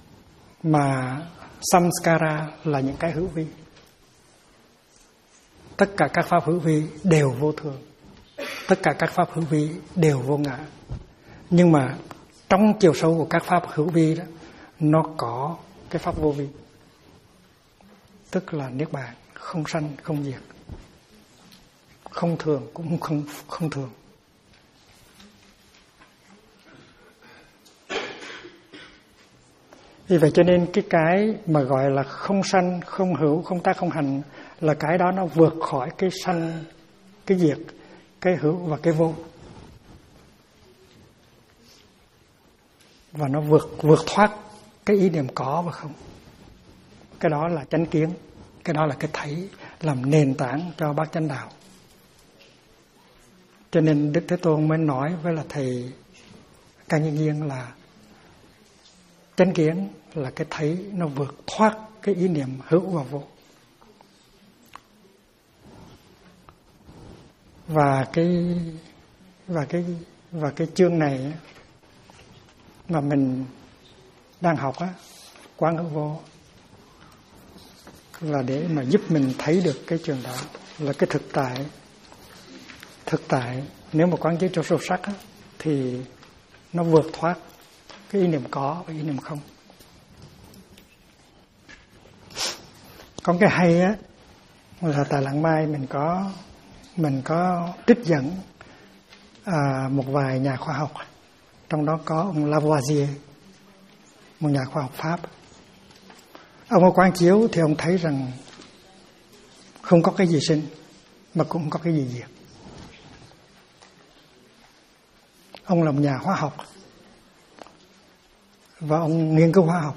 Mà samskara là những cái hữu vi. tất cả các pháp hữu vi đều vô thường, tất cả các pháp hữu vi đều vô ngã. Nhưng mà trong chiều sâu của các pháp hữu vi đó, nó có cái pháp vô vi, tức là niết bàn, không sanh không diệt, không thường cũng không thường. Vì vậy cho nên cái mà gọi là không sanh, không hữu, không tác, không hành là cái đó nó vượt khỏi cái sanh, cái diệt, cái hữu và cái vô. Và nó vượt thoát cái ý niệm có và không. Cái đó là chánh kiến, cái đó là cái thấy, làm nền tảng cho bát chánh đạo. Cho nên Đức Thế Tôn mới nói với là thầy Ca Nhân Viên là chánh kiến là cái thấy nó vượt thoát cái ý niệm hữu và vô. Và cái chương này mà mình đang học á, Quán Hữu Vô, là để mà giúp mình thấy được cái trường đó là cái thực tại nếu mà quán chiếu cho sâu sắc á, thì nó vượt thoát cái ý niệm có và ý niệm không. Có cái hay á là tại Lạng Mai mình có trích dẫn một vài nhà khoa học, trong đó có ông Lavoisier, một nhà khoa học Pháp. Ông ở quán chiếu thì ông thấy rằng không có cái gì sinh mà cũng không có cái gì diệt. Ông là một nhà hóa học và ông nghiên cứu hóa học.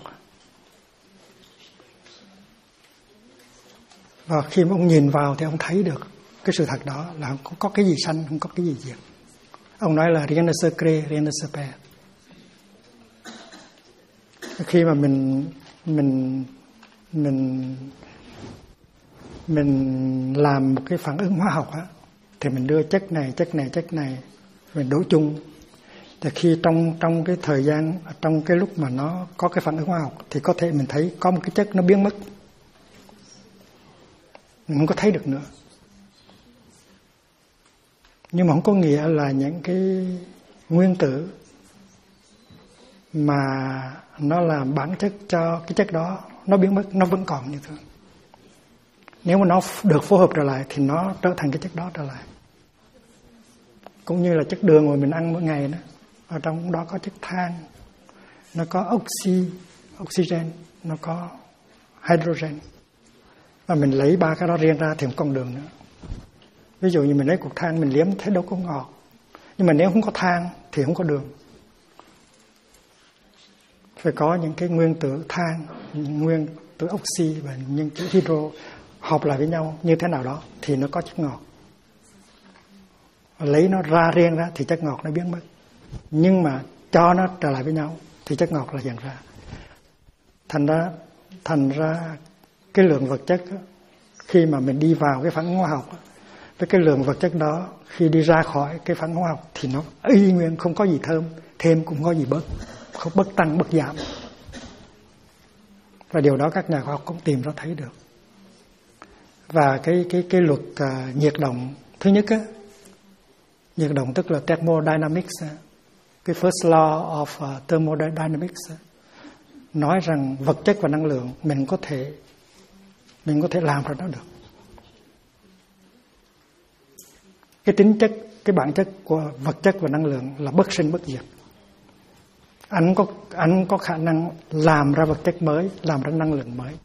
Và khi mà ông nhìn vào thì ông thấy được cái sự thật đó là không có cái gì sanh, không có cái gì diệt. Ông nói là rien ne se crée, rien ne se perd. Khi mà mình làm một cái phản ứng hóa học á, thì mình đưa chất này mình đổ chung. Thì khi trong cái thời gian, trong cái lúc mà nó có cái phản ứng hóa học thì có thể mình thấy có một cái chất nó biến mất, mình không có thấy được nữa. Nhưng mà không có nghĩa là những cái nguyên tử mà nó làm bản chất cho cái chất đó nó biến mất, nó vẫn còn như thường. Nếu mà nó được phối hợp trở lại thì nó trở thành cái chất đó trở lại. Cũng như là chất đường mà mình ăn mỗi ngày đó, ở trong đó có chất than, nó có oxygen, nó có hydrogen. Và mình lấy ba cái đó riêng ra thì không còn đường nữa. Ví dụ như mình lấy cục than mình liếm thấy đâu có ngọt, nhưng mà nếu không có than thì không có đường. Phải có những cái nguyên tử than, nguyên tử oxy và những cái hydro hợp lại với nhau như thế nào đó thì nó có chất ngọt. Lấy nó ra riêng ra thì chất ngọt nó biến mất. Nhưng mà cho nó trở lại với nhau thì chất ngọt là hiện ra. Thành ra cái lượng vật chất đó, khi mà mình đi vào cái phản ứng hóa học đó, với cái lượng vật chất đó khi đi ra khỏi cái phản ứng hóa học thì nó y nguyên, không có gì thêm cũng có gì bớt, không bất tăng bất giảm. Và điều đó các nhà khoa học cũng tìm ra thấy được. Và cái luật nhiệt động thứ nhất á, nhiệt động tức là thermodynamics, cái first law of thermodynamics nói rằng vật chất và năng lượng mình có thể làm ra nó được. Cái tính chất, cái bản chất của vật chất và năng lượng là bất sinh bất diệt. Anh có khả năng làm ra vật chất mới, làm ra năng lượng mới.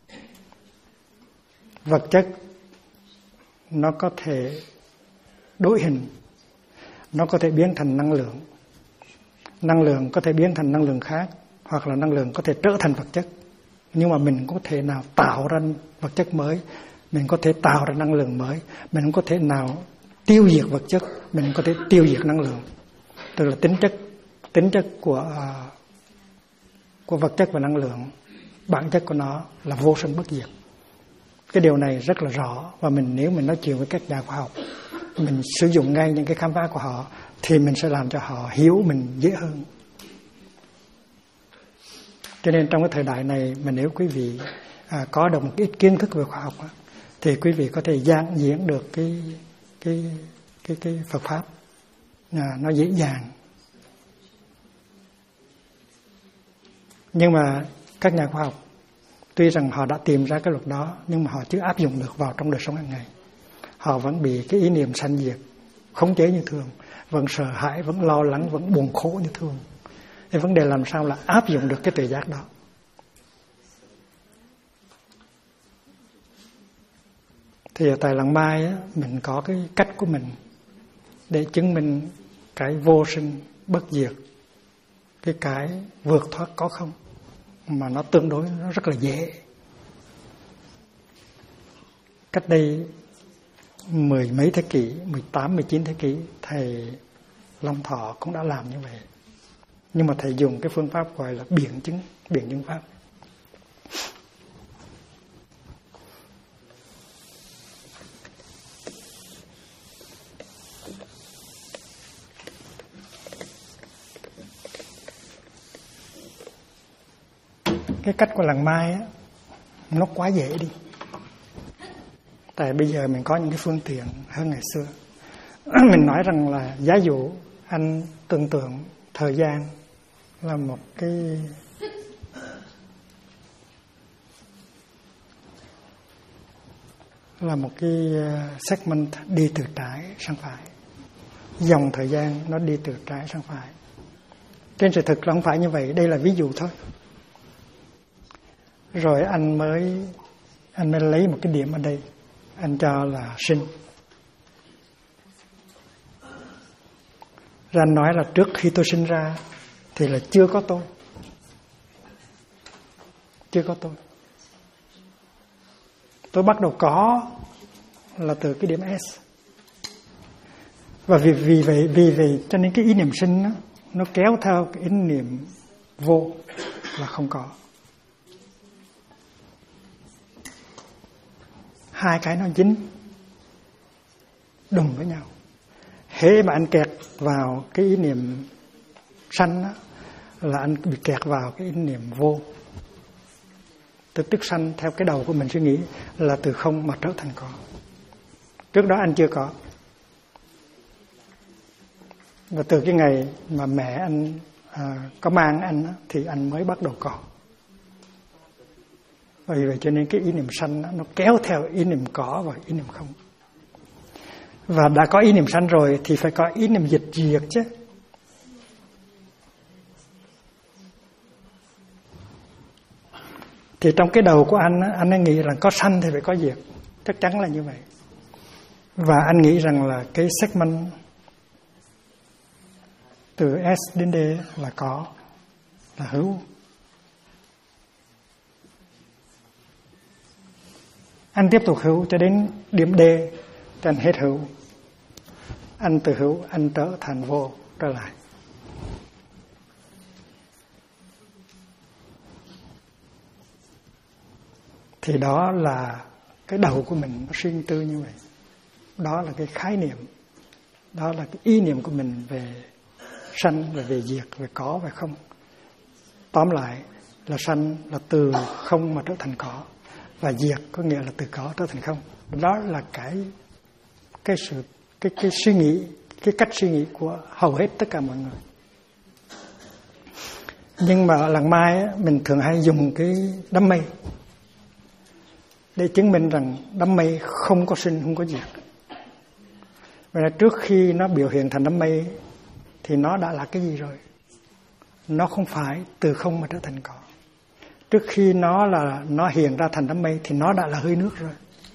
Vật chất nó có thể đổi hình, nó có thể biến thành năng lượng. Năng lượng có thể biến thành năng lượng khác, hoặc là năng lượng có thể trở thành vật chất. Nhưng mà mình có thể nào tạo ra vật chất mới, mình có thể tạo ra năng lượng mới, mình không có thể nào tiêu diệt vật chất, mình có thể tiêu diệt năng lượng. Tức là tính chất của vật chất và năng lượng, bản chất của nó là vô sinh bất diệt. Cái điều này rất là rõ, và nếu mình nói chuyện với các nhà khoa học, mình sử dụng ngay những cái khám phá của họ thì mình sẽ làm cho họ hiểu mình dễ hơn. Cho nên trong cái thời đại này mà nếu quý vị có được một ít kiến thức về khoa học thì quý vị có thể giảng diễn được cái Phật pháp nó dễ dàng. Nhưng mà các nhà khoa học tuy rằng họ đã tìm ra cái luật đó, nhưng mà họ chưa áp dụng được vào trong đời sống hàng ngày. Họ vẫn bị cái ý niệm sanh diệt khống chế như thường, vẫn sợ hãi, vẫn lo lắng, vẫn buồn khổ như thường. Thì vấn đề làm sao là áp dụng được cái tuệ giác đó. Thì ở tại Làng Mai á, mình có cái cách của mình để chứng minh cái vô sinh bất diệt, cái vượt thoát có không, mà nó tương đối nó rất là dễ. Cách đây 10 mấy thế kỷ, 18, 19 thế kỷ, thầy Long Thọ cũng đã làm như vậy. Nhưng mà thầy dùng cái phương pháp gọi là biện chứng pháp. Cái cách của Làng Mai á, nó quá dễ đi. Tại bây giờ mình có những cái phương tiện hơn ngày xưa. Mình nói rằng là giả dụ anh tưởng tượng thời gian là một cái segment đi từ trái sang phải. Dòng thời gian nó đi từ trái sang phải. Trên sự thực là không phải như vậy, đây là ví dụ thôi. Rồi anh mới lấy một cái điểm ở đây, anh cho là sinh. Rồi anh nói là trước khi tôi sinh ra thì là chưa có tôi. Chưa có tôi. Tôi bắt đầu có là từ cái điểm S. Và vì vậy cho nên cái ý niệm sinh nó kéo theo cái ý niệm vô là không có. Hai cái nó dính đùng với nhau. Hễ mà anh kẹt vào cái ý niệm sanh đó, là anh bị kẹt vào cái ý niệm vô. Tức sanh theo cái đầu của mình suy nghĩ là từ không mà trở thành có. Trước đó anh chưa có. Và từ cái ngày mà mẹ anh có mang anh thì anh mới bắt đầu có. Vì vậy cho nên cái ý niệm sanh nó kéo theo ý niệm có và ý niệm không. Và đã có ý niệm sanh rồi thì phải có ý niệm diệt chứ. Thì trong cái đầu của anh ấy nghĩ rằng có sanh thì phải có diệt. Chắc chắn là như vậy. Và anh nghĩ rằng là cái segment từ S đến D là có, là hữu. Anh tiếp tục hữu cho đến điểm D, thì anh hết hữu. Anh từ hữu, anh trở thành vô trở lại. Thì đó là cái đầu của mình nó suy tư như vậy. Đó là cái khái niệm, đó là cái ý niệm của mình về sanh, về diệt, về có và không. Tóm lại là sanh là từ không mà trở thành có, và diệt có nghĩa là từ có trở thành không. Đó là cái suy nghĩ, cái cách suy nghĩ của hầu hết tất cả mọi người. Nhưng mà ở Làng Mai mình thường hay dùng cái đám mây để chứng minh rằng đám mây không có sinh, không có diệt. Vậy là trước khi nó biểu hiện thành đám mây thì nó đã là cái gì rồi? Nó không phải từ không mà trở thành có. Trước khi nó hiện ra thành đám mây thì nó đã là hơi nước rồi.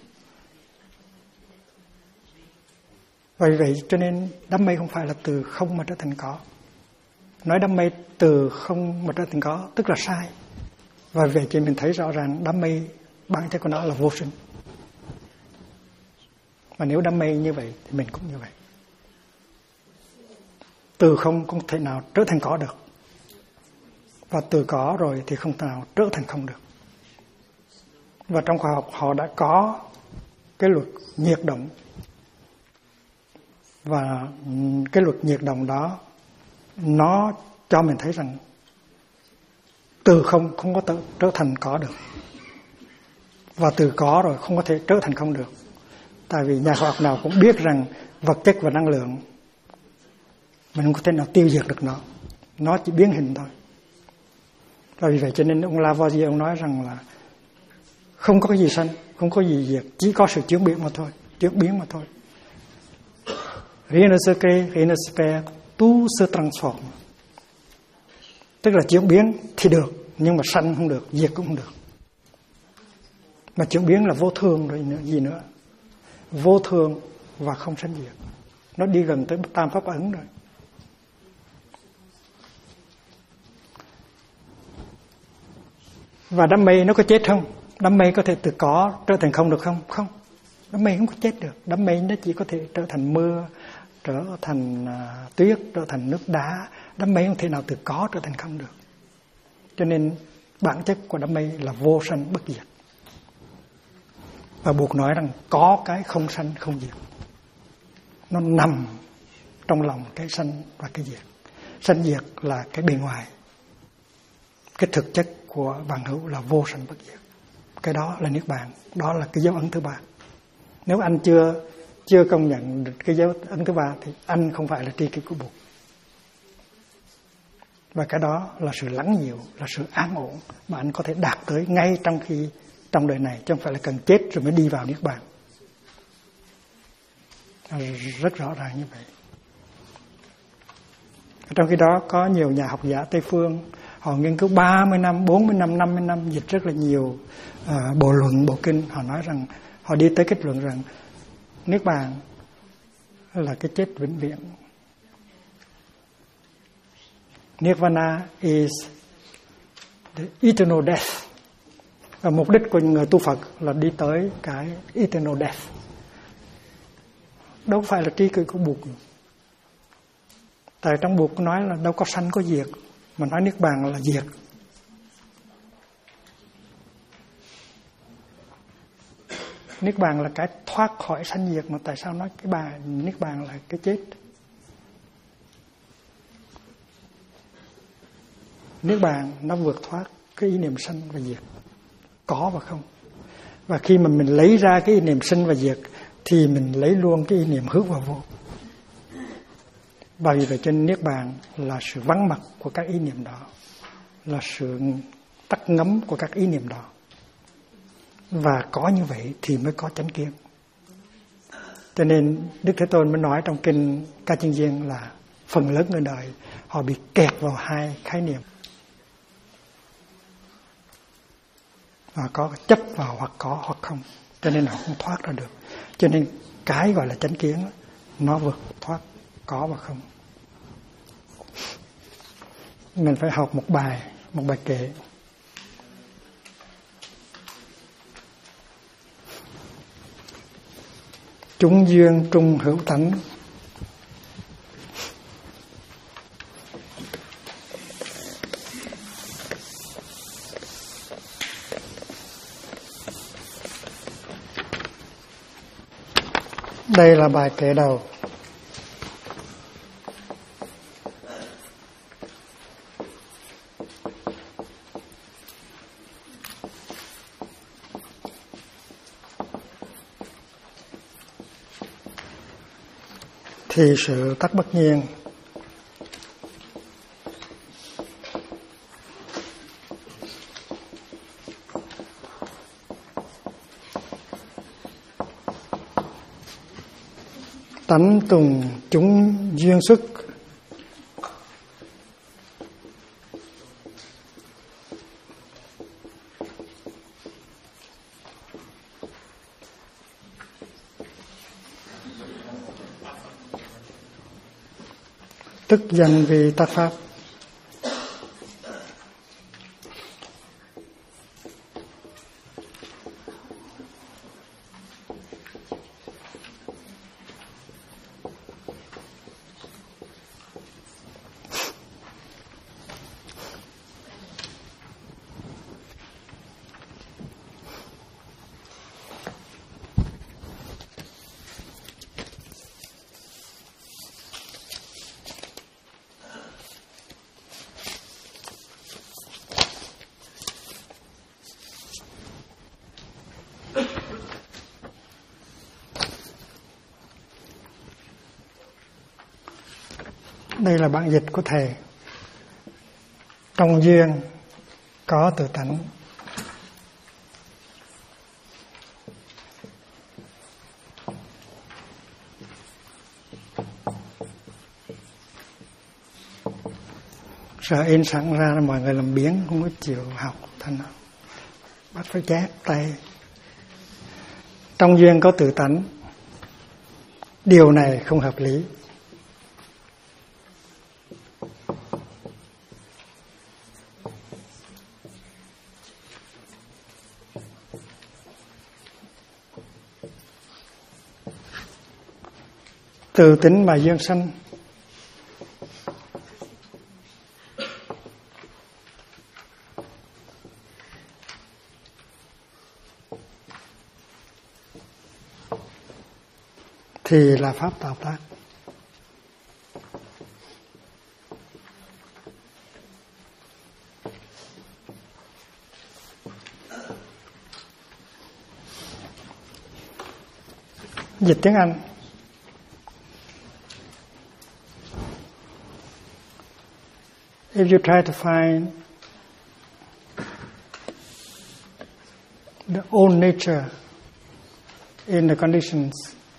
Vậy cho nên đám mây không phải là từ không mà trở thành có. Nói đám mây từ không mà trở thành có tức là sai. Và vậy thì mình thấy rõ ràng đám mây bản chất của nó là vô sinh. Mà nếu đám mây như vậy thì mình cũng như vậy. Từ không không thể nào trở thành có được. Và từ có rồi thì không thể nào trở thành không được. Và trong khoa học họ đã có cái luật nhiệt động. Và cái luật nhiệt động đó nó cho mình thấy rằng từ không có trở thành có được. Và từ có rồi không có thể trở thành không được. Tại vì nhà khoa học nào cũng biết rằng vật chất và năng lượng mình không có thể nào tiêu diệt được nó chỉ biến hình thôi. Và vì vậy cho nên ông Lavoisier ông nói rằng là không có cái gì sanh, không có gì diệt, chỉ có sự chuyển biến mà thôi. Rien ne se crée, rien ne se perd, tout se transforme. Tức là chuyển biến thì được, nhưng mà sanh không được, diệt cũng không được. Mà chuyển biến là vô thường rồi gì nữa. Vô thường và không sanh diệt. Nó đi gần tới tam pháp ấn rồi. Và đám mây nó có chết không? Đám mây có thể từ có trở thành không được không? Không. Đám mây không có chết được. Đám mây nó chỉ có thể trở thành mưa, trở thành tuyết, trở thành nước đá. Đám mây không thể nào từ có trở thành không được. Cho nên bản chất của đám mây là vô sanh bất diệt. Và buộc nói rằng có cái không sanh không diệt. Nó nằm trong lòng cái sanh và cái diệt. Sanh diệt là cái bề ngoài. Cái thực chất của vạn hữu là vô sanh bất diệt. Cái đó là niết bàn. Đó là cái dấu ấn thứ ba. Nếu anh chưa công nhận được cái dấu ấn thứ ba thì anh không phải là tri kỷ của Bụt. Và cái đó là sự lắng dịu, là sự an ổn mà anh có thể đạt tới ngay trong đời này, chứ không phải là cần chết rồi mới đi vào niết bàn. Rất rõ ràng như vậy. Trong khi đó có nhiều nhà học giả Tây phương, họ nghiên cứu 30 năm, 40 năm, 50 năm, dịch rất là nhiều bộ luận, bộ kinh. Họ nói rằng, họ đi tới kết luận rằng niết bàn là cái chết vĩnh viễn. Nirvana is the eternal death. Và mục đích của người tu Phật là đi tới cái eternal death. Đâu phải là tri kỷ của Bụt. Tại trong Bụt nói là đâu có sanh có diệt, mà nói niết bàn là diệt. Niết bàn là cái thoát khỏi sanh diệt, mà tại sao nói niết bàn là cái chết? Niết bàn nó vượt thoát cái ý niệm sanh và diệt, có và không. Và khi mà mình lấy ra cái ý niệm sinh và diệt thì mình lấy luôn cái ý niệm hữu và vô. Bởi vì vậy trên niết bàn là sự vắng mặt của các ý niệm đó, là sự tắt ngấm của các ý niệm đó. Và có như vậy thì mới có chánh kiến. Cho nên Đức Thế Tôn mới nói trong kinh Ca Chiên Giên là phần lớn người đời họ bị kẹt vào hai khái niệm. Và có chấp vào hoặc có hoặc không. Cho nên họ không thoát ra được. Cho nên cái gọi là chánh kiến nó vượt thoát có và không. Mình phải học một bài kệ. Chúng duyên trung hữu tánh. Đây là bài kệ đầu. Thì sự tắc bất nhiên. Tánh tùng chúng duyên xuất. Tức danh vì tác pháp. Đây là bản dịch của thầy. Trong duyên có tự tánh. Sợ in sẵn ra mọi người làm biếng, không có chịu học thành nào. Bắt phải chép tay. Trong duyên có tự tánh. Điều này không hợp lý. Từ tính mà duyên sanh. Thì là pháp tạo tác. Dịch tiếng Anh. If you try to find the own nature in the conditions,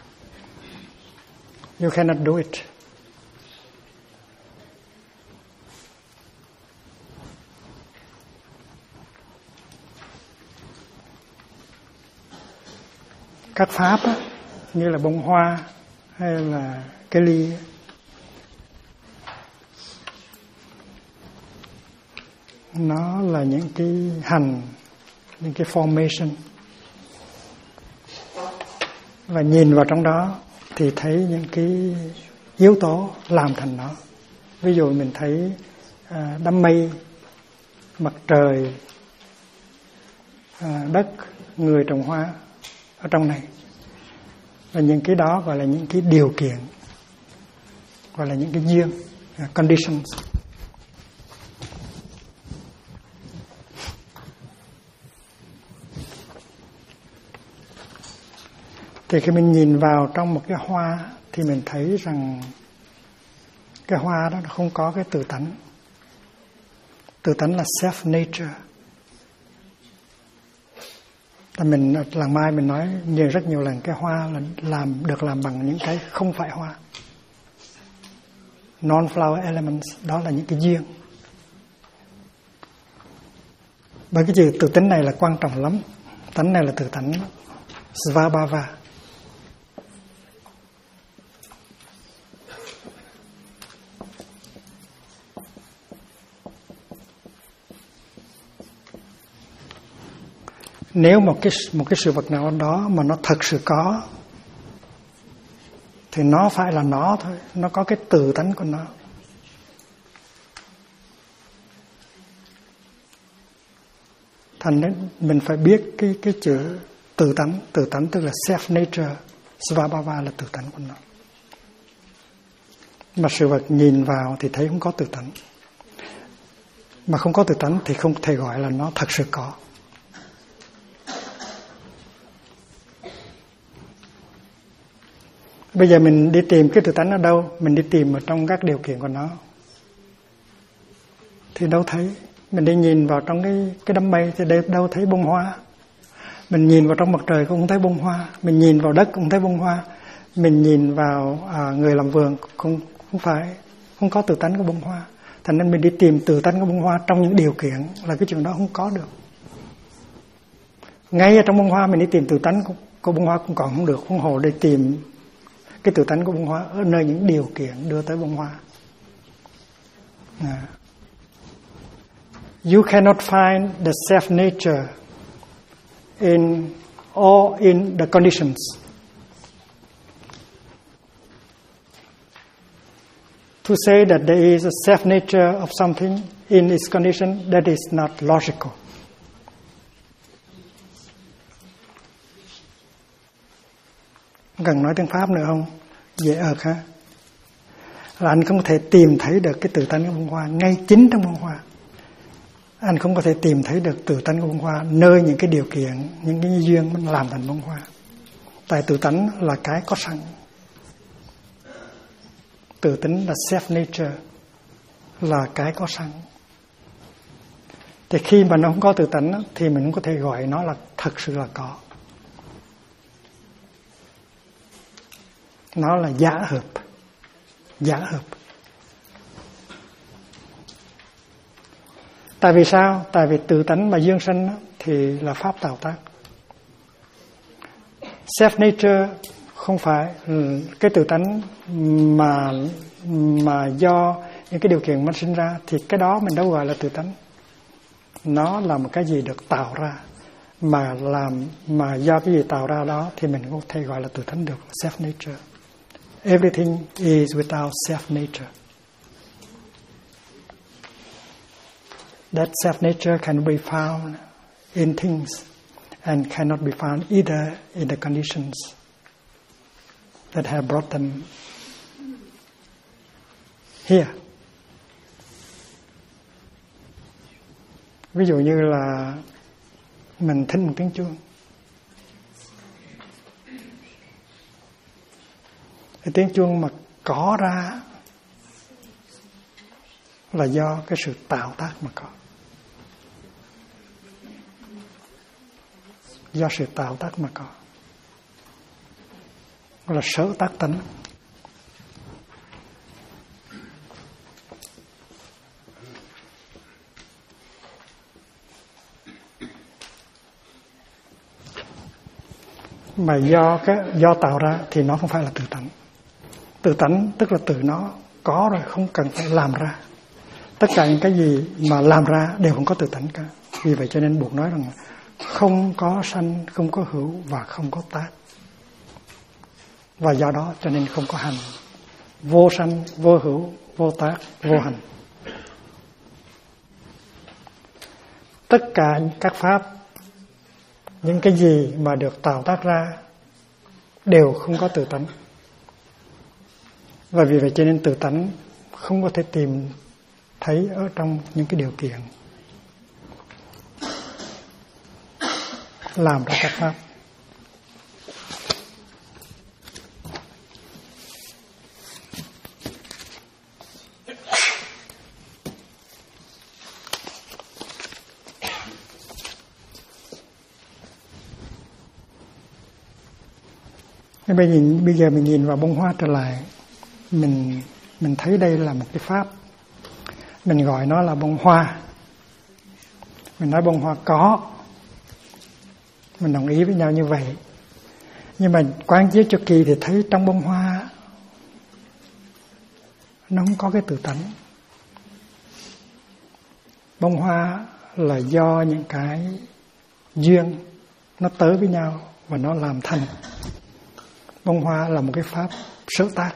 you cannot do it. Các pháp á, như là bông hoa hay là cái ly, nó là những cái hành, những cái formation, và nhìn vào trong đó thì thấy những cái yếu tố làm thành nó. Ví dụ mình thấy đám mây, mặt trời, đất, người trồng hoa ở trong này, và những cái đó gọi là những cái điều kiện, gọi là những cái duyên, conditions. Thì khi mình nhìn vào trong một cái hoa thì mình thấy rằng cái hoa đó nó không có cái tự tánh. Tự tánh là self nature. Mình làng Mai mình nói rất nhiều lần cái hoa là được làm bằng những cái không phải hoa. Non-flower elements, đó là những cái duyên. Bởi cái chữ tự tính này là quan trọng lắm. Tánh này là tự tánh Svabhava. Nếu một cái sự vật nào đó mà nó thật sự có thì nó phải là nó thôi, nó có cái tự tánh của nó. Thành nên mình phải biết cái chữ tự tánh tức là self nature, Svabhava là tự tánh của nó. Mà sự vật nhìn vào thì thấy không có tự tánh. Mà không có tự tánh thì không thể gọi là nó thật sự có. Bây giờ mình đi tìm cái tự tánh ở đâu? Mình đi tìm ở trong các điều kiện của nó thì đâu thấy. Mình đi nhìn vào trong cái đám mây thì đâu thấy bông hoa. Mình nhìn vào trong mặt trời cũng không thấy bông hoa. Mình nhìn vào đất cũng không thấy bông hoa. Mình nhìn vào người làm vườn cũng không có tự tánh của bông hoa. Thành nên mình đi tìm tự tánh của bông hoa trong những điều kiện là cái chuyện đó không có được. Ngay ở trong bông hoa mình đi tìm tự tánh của bông hoa cũng còn không được, huống hồ để tìm cái tự tánh của bông hoa ở nơi những điều kiện đưa tới bông hoa. You cannot find the self nature in the conditions. To say that there is a self nature of something in its condition, that is not logical. Cần nói tiếng Pháp nữa không? Dễ ợt ha. Là anh không thể tìm thấy được cái tự tánh của bông hoa ngay chính trong bông hoa. Anh không có thể tìm thấy được tự tánh của bông hoa nơi những cái điều kiện, những cái duyên nó làm thành bông hoa. Tại tự tánh là cái có sẵn. Tự tự tính là self nature, là cái có sẵn. Thì khi mà nó không có tự tánh thì mình cũng có thể gọi nó là thật sự là có. Nó là giả hợp. Giả hợp. Tại vì sao? Tại vì tự tánh mà dương sanh thì là pháp tạo tác. Self nature không phải cái tự tánh mà do những cái điều kiệnมันsinh ra, thì cái đó mình đâu gọi là tự tánh. Nó là một cái gì được tạo ra, mà do cái gì tạo ra đó thì mình không thể gọi là tự tánh được, self nature. Everything is without self nature. That self nature can be found in things and cannot be found either in the conditions that have brought them here. Ví dụ như là mình thính một tiếng chuông, cái tiếng chuông mà có ra là do cái sự tạo tác mà có. Do sự tạo tác mà có. Gọi là sở tác tánh. Mà do tạo ra thì nó không phải là tự tánh. Tự tánh tức là tự nó có rồi, không cần phải làm ra. Tất cả những cái gì mà làm ra đều không có tự tánh cả. Vì vậy cho nên Buddha nói rằng không có sanh, không có hữu và không có tác. Và do đó cho nên không có hành. Vô sanh, vô hữu, vô tác, vô hành. Tất cả các pháp, những cái gì mà được tạo tác ra đều không có tự tánh. Và vì vậy cho nên tự tánh không có thể tìm thấy ở trong những cái điều kiện làm ra các pháp. Bây giờ mình nhìn vào bông hoa trở lại, mình thấy đây là một cái pháp. Mình gọi nó là bông hoa. Mình nói bông hoa có. Mình đồng ý với nhau như vậy. Nhưng mà quán chiếu cho kỳ thì thấy trong bông hoa nó không có cái tự tánh. Bông hoa là do những cái duyên nó tới với nhau và nó làm thành. Bông hoa là một cái pháp sở tác.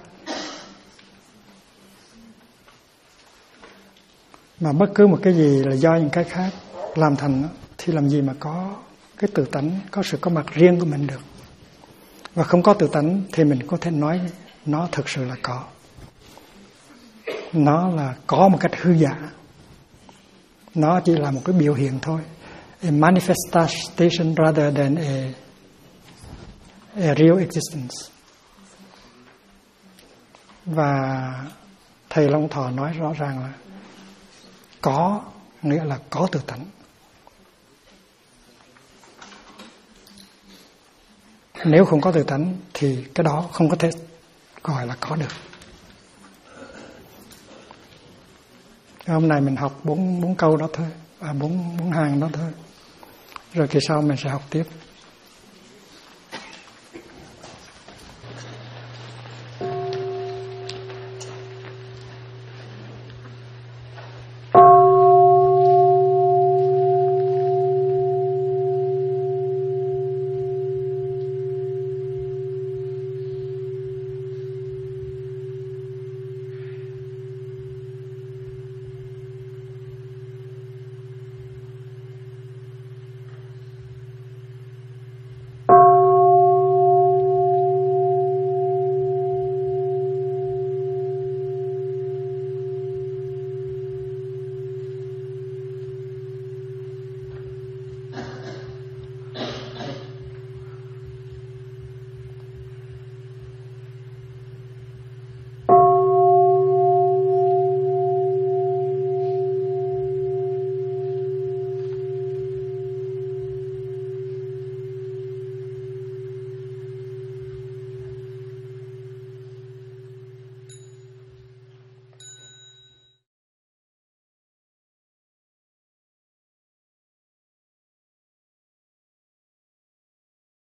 Mà bất cứ một cái gì là do những cái khác làm thành thì làm gì mà có cái tự tánh, có sự có mặt riêng của mình được. Và không có tự tánh thì mình có thể nói nó thực sự là có. Nó là có một cách hư giả. Nó chỉ là một cái biểu hiện thôi. A manifestation rather than a real existence. Và Thầy Long Thọ nói rõ ràng là có nghĩa là có tự tánh. Nếu không có tự tánh thì cái đó không có thể gọi là có được. Hôm nay mình học bốn câu đó thôi, bốn hàng đó thôi. Rồi kỳ sau mình sẽ học tiếp.